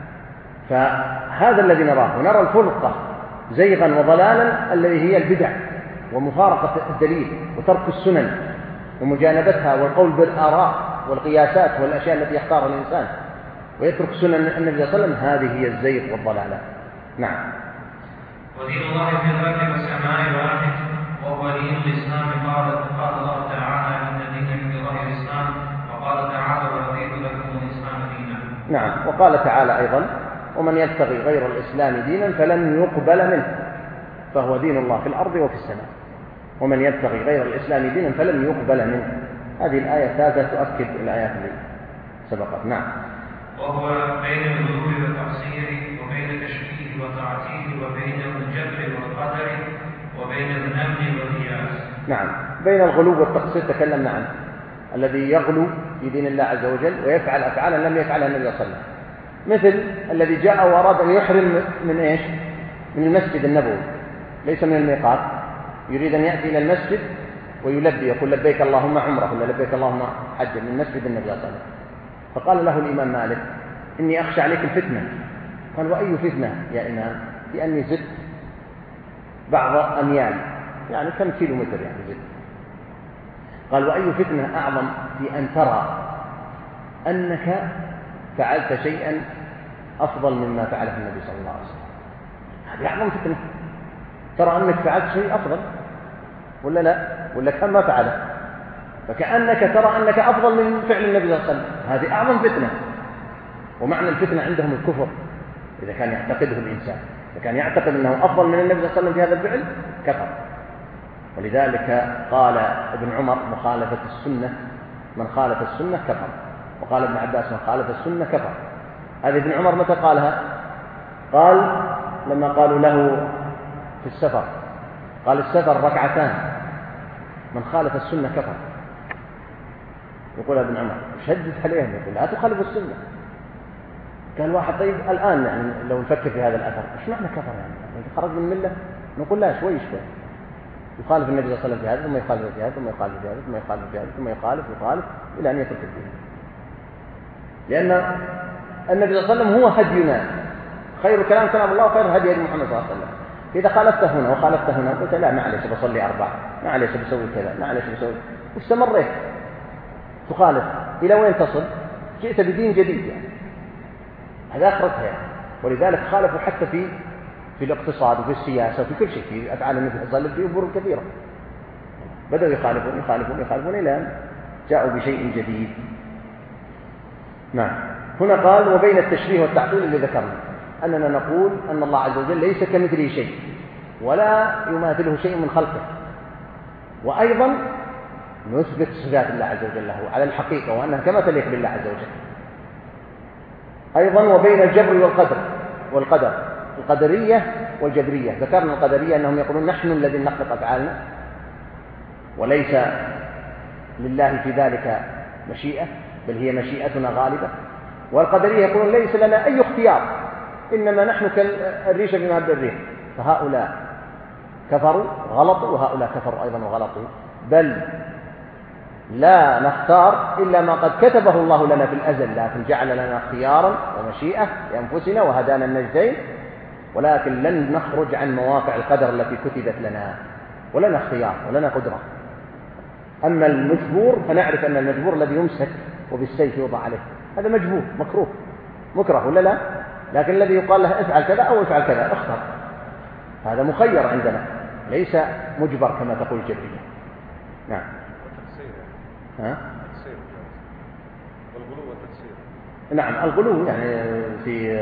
فهذا الذي نراه، ونرى الفرقة زيغا وضلالا الذي هي البدع ومفارقة الدليل وترك السنن ومجانبتها والقول بالآراء والقياسات والأشياء التي يختارها الإنسان ويترك سنن النبي صلى الله عليه وسلم، هذه هي الزيغ والضلالة. نعم. ودين الله في الأرض والسماء واحد وهو دين الإسلام. قال الله تعالى: إن الدين عند الله الإسلام. وقال تعالى: ورضيت لكم الإسلام دينا. نعم. وقال تعالى أيضا: ومن يبتغي غير الإسلام دينا فلن يقبل منه فهو دين الله في الأرض وفي السماء. ومن يبتغي غير الإسلام دينا فلن يقبل منه. هذه الآية الثالثة تؤكد الآيات التي سبقت. نعم. وهو بين الغلو والتقصير وبين التشبيه والتعتيل وبين الجبر والقدر وبين الأمن والقياس. نعم، بين الغلو والتقصير تكلمنا عنه، الذي يغلو في دين الله عز وجل ويفعل أفعالا لم يفعلها النبي صلى الله عليه وسلم، مثل الذي جاء وأراد أن يحرم من إيش؟ من المسجد النبوي، ليس من الميقات، يريد أن يأتي إلى المسجد ويلبي، يقول: لبيك اللهم عمره ولا لبيك اللهم حجا، من مسجد النبي صلى الله عليه وسلم. فقال له الإمام مالك: إني أخشى عليك الفتنة. قال: وأي فتنة يا إمام؟ لأني زدت بعض أميال، يعني كم كيلو متر يعني زدت. قال: وأي فتنة أعظم في أن ترى أنك فعلت شيئا أفضل مما فعله النبي صلى الله عليه وسلم؟ هذه أعظم فتنة، ترى أنك فعلت شيء أفضل ولا لا، ولا كان ما فعله، فكأنك ترى أنك أفضل من فعل النبي صلى الله عليه وسلم. هذه أعظم فتنة. ومعنى الفتنة عندهم الكفر إذا كان يعتقده الإنسان، إذا كان يعتقد أنه أفضل من النبي صلى الله عليه وسلم في هذا الفعل كفر. ولذلك قال ابن عمر: مخالفة السنة، من خالف السنة كفر. وقال ابن عباس: من خالف السنة كفر. هذه ابن عمر متى قالها؟ قال لما قالوا له في السفر، قال: السفر ركعتان، من خالف السنة كفر. يقول ابن عمر: شدد عليهم، يقول: لا تخالف السنة. قال واحد: طيب الآن يعني لو نفكر في هذا الأثر، إيش معنى كفر يعني خرج من الملة؟ نقول: لا، شوي شوي، يخالف النبي صلى الله عليه وسلم في هذا ثم يخالف في هذا ثم يخالف في هذا ثم يخالف في هذا ثم يخالف إلى أن يترك الدين. لأن النبي صلى الله عليه وسلم هو هدينا، خير الكلام كلام الله وخير الهدي هدي محمد صلى الله عليه وسلم. إذا خالفت هنا وخالفت هنا قلت: لا معليش بصلي 4، معليش بسوي كذا، معليش بسوي، واستمريت تخالف إلى وين تصل؟ جئت بدين جديد يعني. هذا أخرتها يعني. ولذلك خالفوا حتى في الاقتصاد وفي السياسة وفي كل شيء، في أفعال النبي صلى الله عليه وسلم في أمور كثيرة. بدأوا يخالفون إلى أن جاءوا بشيء جديد. نعم. هنا قال وبين التشبيه والتعطيل اللي ذكرنا أننا نقول أن الله عز وجل ليس كمثله شيء ولا يماثله شيء من خلقه، وأيضا نثبت صفات الله عز وجل له على الحقيقة وأنها كما تليق بالله عز وجل. أيضا وبين الجبر والقدر القدرية والجبرية. ذكرنا القدرية أنهم يقولون نحن الذين نخلق أفعالنا وليس لله في ذلك مشيئة، بل هي مشيئتنا غالبة. والقدرية يقولون ليس لنا أي اختيار، إنما نحن كالريشة في مهب الريح. فهؤلاء كفروا غلطوا وهؤلاء كفروا أيضا وغلطوا، بل لا نختار إلا ما قد كتبه الله لنا في الأزل، لكن جعل لنا اختيارا ومشيئة لأنفسنا وهدانا النجدين، ولكن لن نخرج عن مواقع القدر التي كتبت لنا، ولنا اختيار ولنا قدرة. أما المجبور فنعرف أن المجبور الذي يمسك وبالسيف يوضع عليه هذا مجبور مكره ولا لا؟ لكن الذي يقال له افعل كذا أو افعل كذا اختر، هذا مخير عندنا ليس مجبر كما تقول الجبرية. نعم. والغلو والتكسير. نعم الغلو يعني في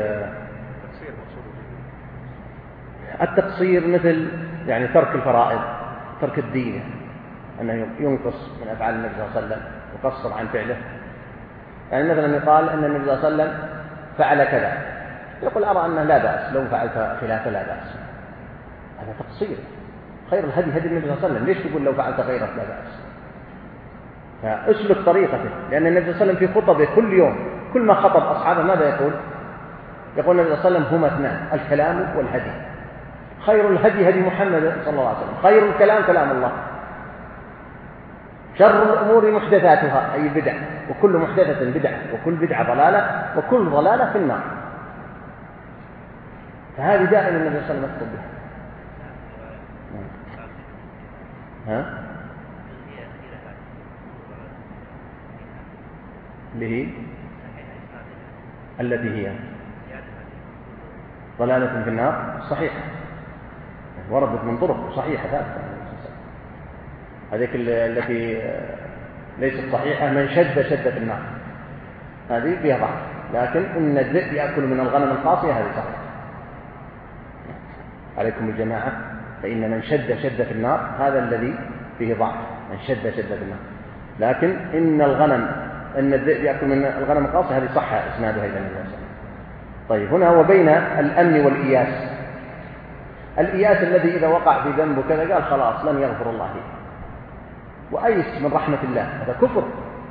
التقصير مثل يعني ترك الفرائض، ترك الدين، أنه ينقص من أفعال النبي صلى الله عليه وسلم يقصر عن فعله. يعني مثلا يقال أن النبي صلى الله عليه وسلم فعل كذا، يقول أرى أنه لا بأس لو فعلت خلافه لا بأس، هذا تقصير. خير الهدي هدي النبي صلى الله عليه وسلم، ليش تقول لو فعلت غيره لا بأس؟ فأسلك طريقته، لأن النبي صلى الله عليه وسلم في خطبه كل يوم كل ما خطب أصحابه ماذا يقول؟ يقول النبي صلى الله عليه وسلم هما اثنان، الكلام والهدي. خير الهدي هدي محمد صلى الله عليه وسلم، خير الكلام كلام الله، شر الأمور محدثاتها أي بدع، وكل محدثة بدعة، وكل بدعة ضلالة، وكل ضلالة في النار. فهذه دائما النبي صلى الله عليه وسلم يخطب بها. التي هي ضلالة في النار صحيحة، وردت من طرق صحيحة ثابتة. هذيك التي ليست صحيحة من شد في النار، هذه فيها ضعف، لكن إن الذئب يأكل من الغنم القاصية هذه صحيحة. عليكم الجماعة، فإن من شد في النار هذا الذي فيه ضعف، من شد في النار. لكن إن الذئب يأكل من الغنم القاصية هذه صح إسنادها إلى النبي صلى الله عليه وسلم. طيب هنا وبين الأمن والإياس. الإياس الذي إذا وقع في ذنب كذا قال خلاص لن يغفر الله لي، وأيس من رحمة الله، هذا كفر.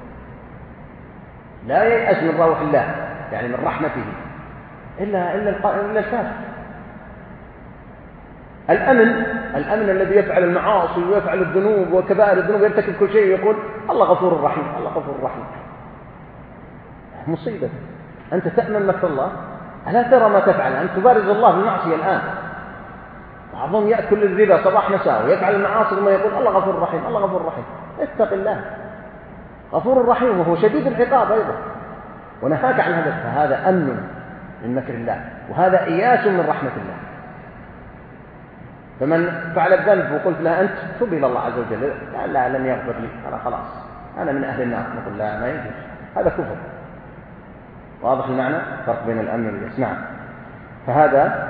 لا ييأس من روح الله يعني من رحمته إلا الكافر. الأمن الذي يفعل المعاصي ويفعل الذنوب وكبائر الذنوب ويرتكب كل شيء يقول الله غفور رحيم، الله غفور رحيم. مصيبة، أنت تأمن مكر الله، ألا ترى ما تفعل؟ أنت تبارز الله بالمعصية الآن. بعضهم يأكل الربا صباح مساء ويفعل المعاصي ثم يقول الله غفور رحيم، الله غفور رحيم. اتق الله، غفور رحيم وهو شديد العقاب أيضا، ونهاك عن هذا. فهذا أمن من مكر الله، وهذا إياس من رحمة الله. فمن فعل الذنب وقلت له أنت تب إلى الله عز وجل، لا لن يغفر لي، أنا خلاص أنا من أهل النار، نقول لا ما يجوز، هذا كفر. واضح المعنى؟ فرق بين الأمن والإياس. نعم. فهذا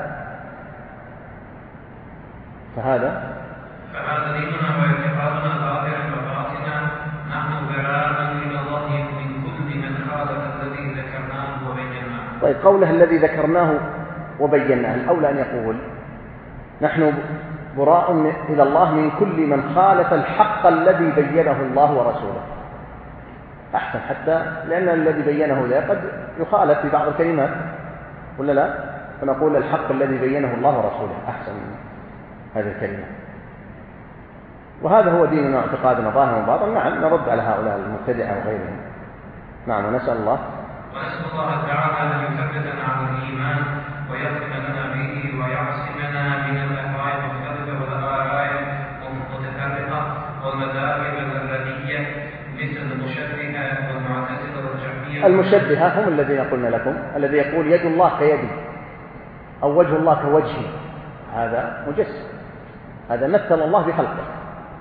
ديننا واعتقادنا ظاهرا وباطنا، نحن براء من الله من كل من خالف الذي ذكرناه وبيناه. طيب قوله الذي ذكرناه وبيناه، الأولى أن يقول نحن براء إلى الله من كل من خالف الحق الذي بينه الله ورسوله. أحسن، حتى لأن الذي بينه ذا قد يخالف في بعض الكلمات ولا لا، فنقول الحق الذي بينه الله ورسوله أحسن من هذه الكلمة. وهذا هو ديننا واعتقادنا ظاهرا وباطنا. نعم نرد على هؤلاء المبتدعة وغيرهم. نعم. ونسأل الله تعالى أن يثبتنا على الإيمان ويختم لنا به ويعصمنا من الأهواء المختلفة والآراء المتفرقة والمذاهب الذرية مثل المشبهة والمعتزلة والجهمية. المشبهة هم الذين قلنا لكم، الذي يقول يد الله كيدي أو وجه الله كوجهي، هذا مجسم، هذا مثل الله بخلقه.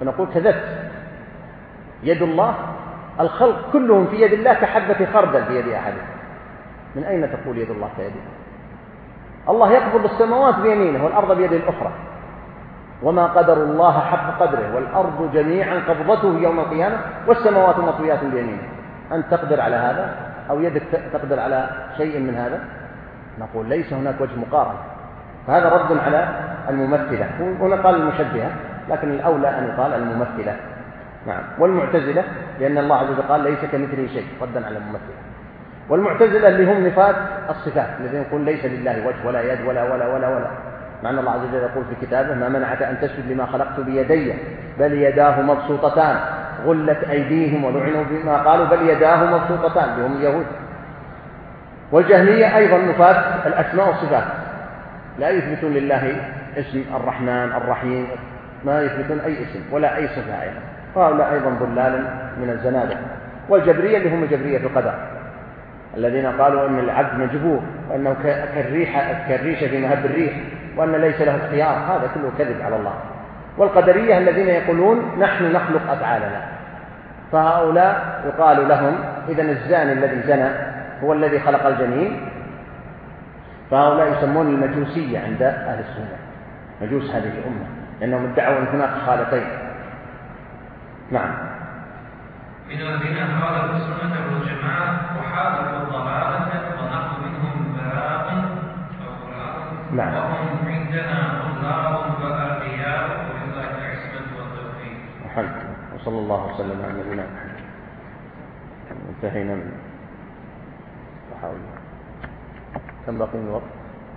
فنقول كذبت. يد الله، الخلق كلهم في يد الله كحبة خردل في يد أحدهم. من أين تقول يد الله كيده؟ الله يقبض السماوات بيمينه والأرض بيده الأخرى، وما قدر الله حق قدره، والأرض جميعا قبضته يوم القيامة والسماوات مطويات بيمينه. أنت تقدر على هذا؟ أو يدك تقدر على شيء من هذا؟ نقول ليس هناك وجه مقارنة. فهذا رد على الممثلة. هنا قال المشبهة، لكن الأولى أن يقال الممثلة. نعم. والمعتزلة، لأن الله عز وجل قال ليس كمثله شيء، ردا على الممثلة. والمعتزلة اللي هم نفاة الصفات، الذين يقول ليس لله وجه ولا يد ولا ولا ولا ولا، مع أن الله عز وجل يقول في كتابه: ما منعك أن تسجد لما خلقت بيدي بل يداه مبسوطتان غلت أيديهم ولعنوا بما قالوا بل يداه مبسوطتان، اللي هم اليهود. والجهمية أيضا نفاة الأسماء والصفات، لا يثبتون لله اسم الرحمن الرحيم، ما يثبتون أي اسم ولا أي صفة أيضا، وهؤلاء أيضا ضلال من الزنادقة. والجبرية اللي هم جبرية القدر، الذين قالوا أن العبد مجبور، وأنه كالريشة في مهب الريح، وأن ليس له اختيار، هذا كله كذب على الله. والقدرية الذين يقولون نحن نخلق أفعالنا، فهؤلاء يقال لهم إذن الزاني الذي زنى هو الذي خلق الجنين، فهؤلاء يسمون المجوسية عند أهل السنة، مجوس هذه الأمة، لأنهم ادعوا أن هناك خالقين. نعم. من الذين خالفوا السنة والجماعة وحاربوا الضلالة ونحن منهم براء نعم. وهم عندنا طلاب وأنبياء ولله العصمة والتوفيق. الحمد لله، وصلى الله وسلم على نبينا محمد. انتهينا من وحاول. كم باقي من الوقت؟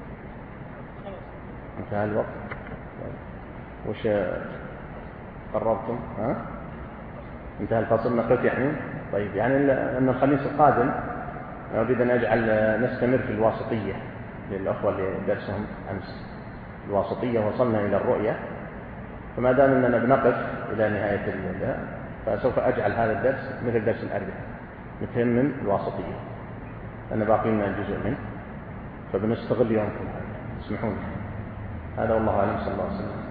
انتهى الوقت. وش قررتم؟ ها؟ انتهى الفصل نقلت يعني؟ طيب، يعني أن الخميس القادم أريد أن أجعل نستمر في الواسطية للأخوة اللي درسهم أمس. الواسطية وصلنا إلى الرؤية، فما دام أننا بنقف إلى نهاية الليلة فسوف أجعل هذا الدرس مثل درس الأربعاء، نتمم الواسطية، لأن باقي لنا جزء منه، فبنستغل يومكم هذا. اسمحوا لي. هذا والله أعلم. صلى الله عليه وسلم.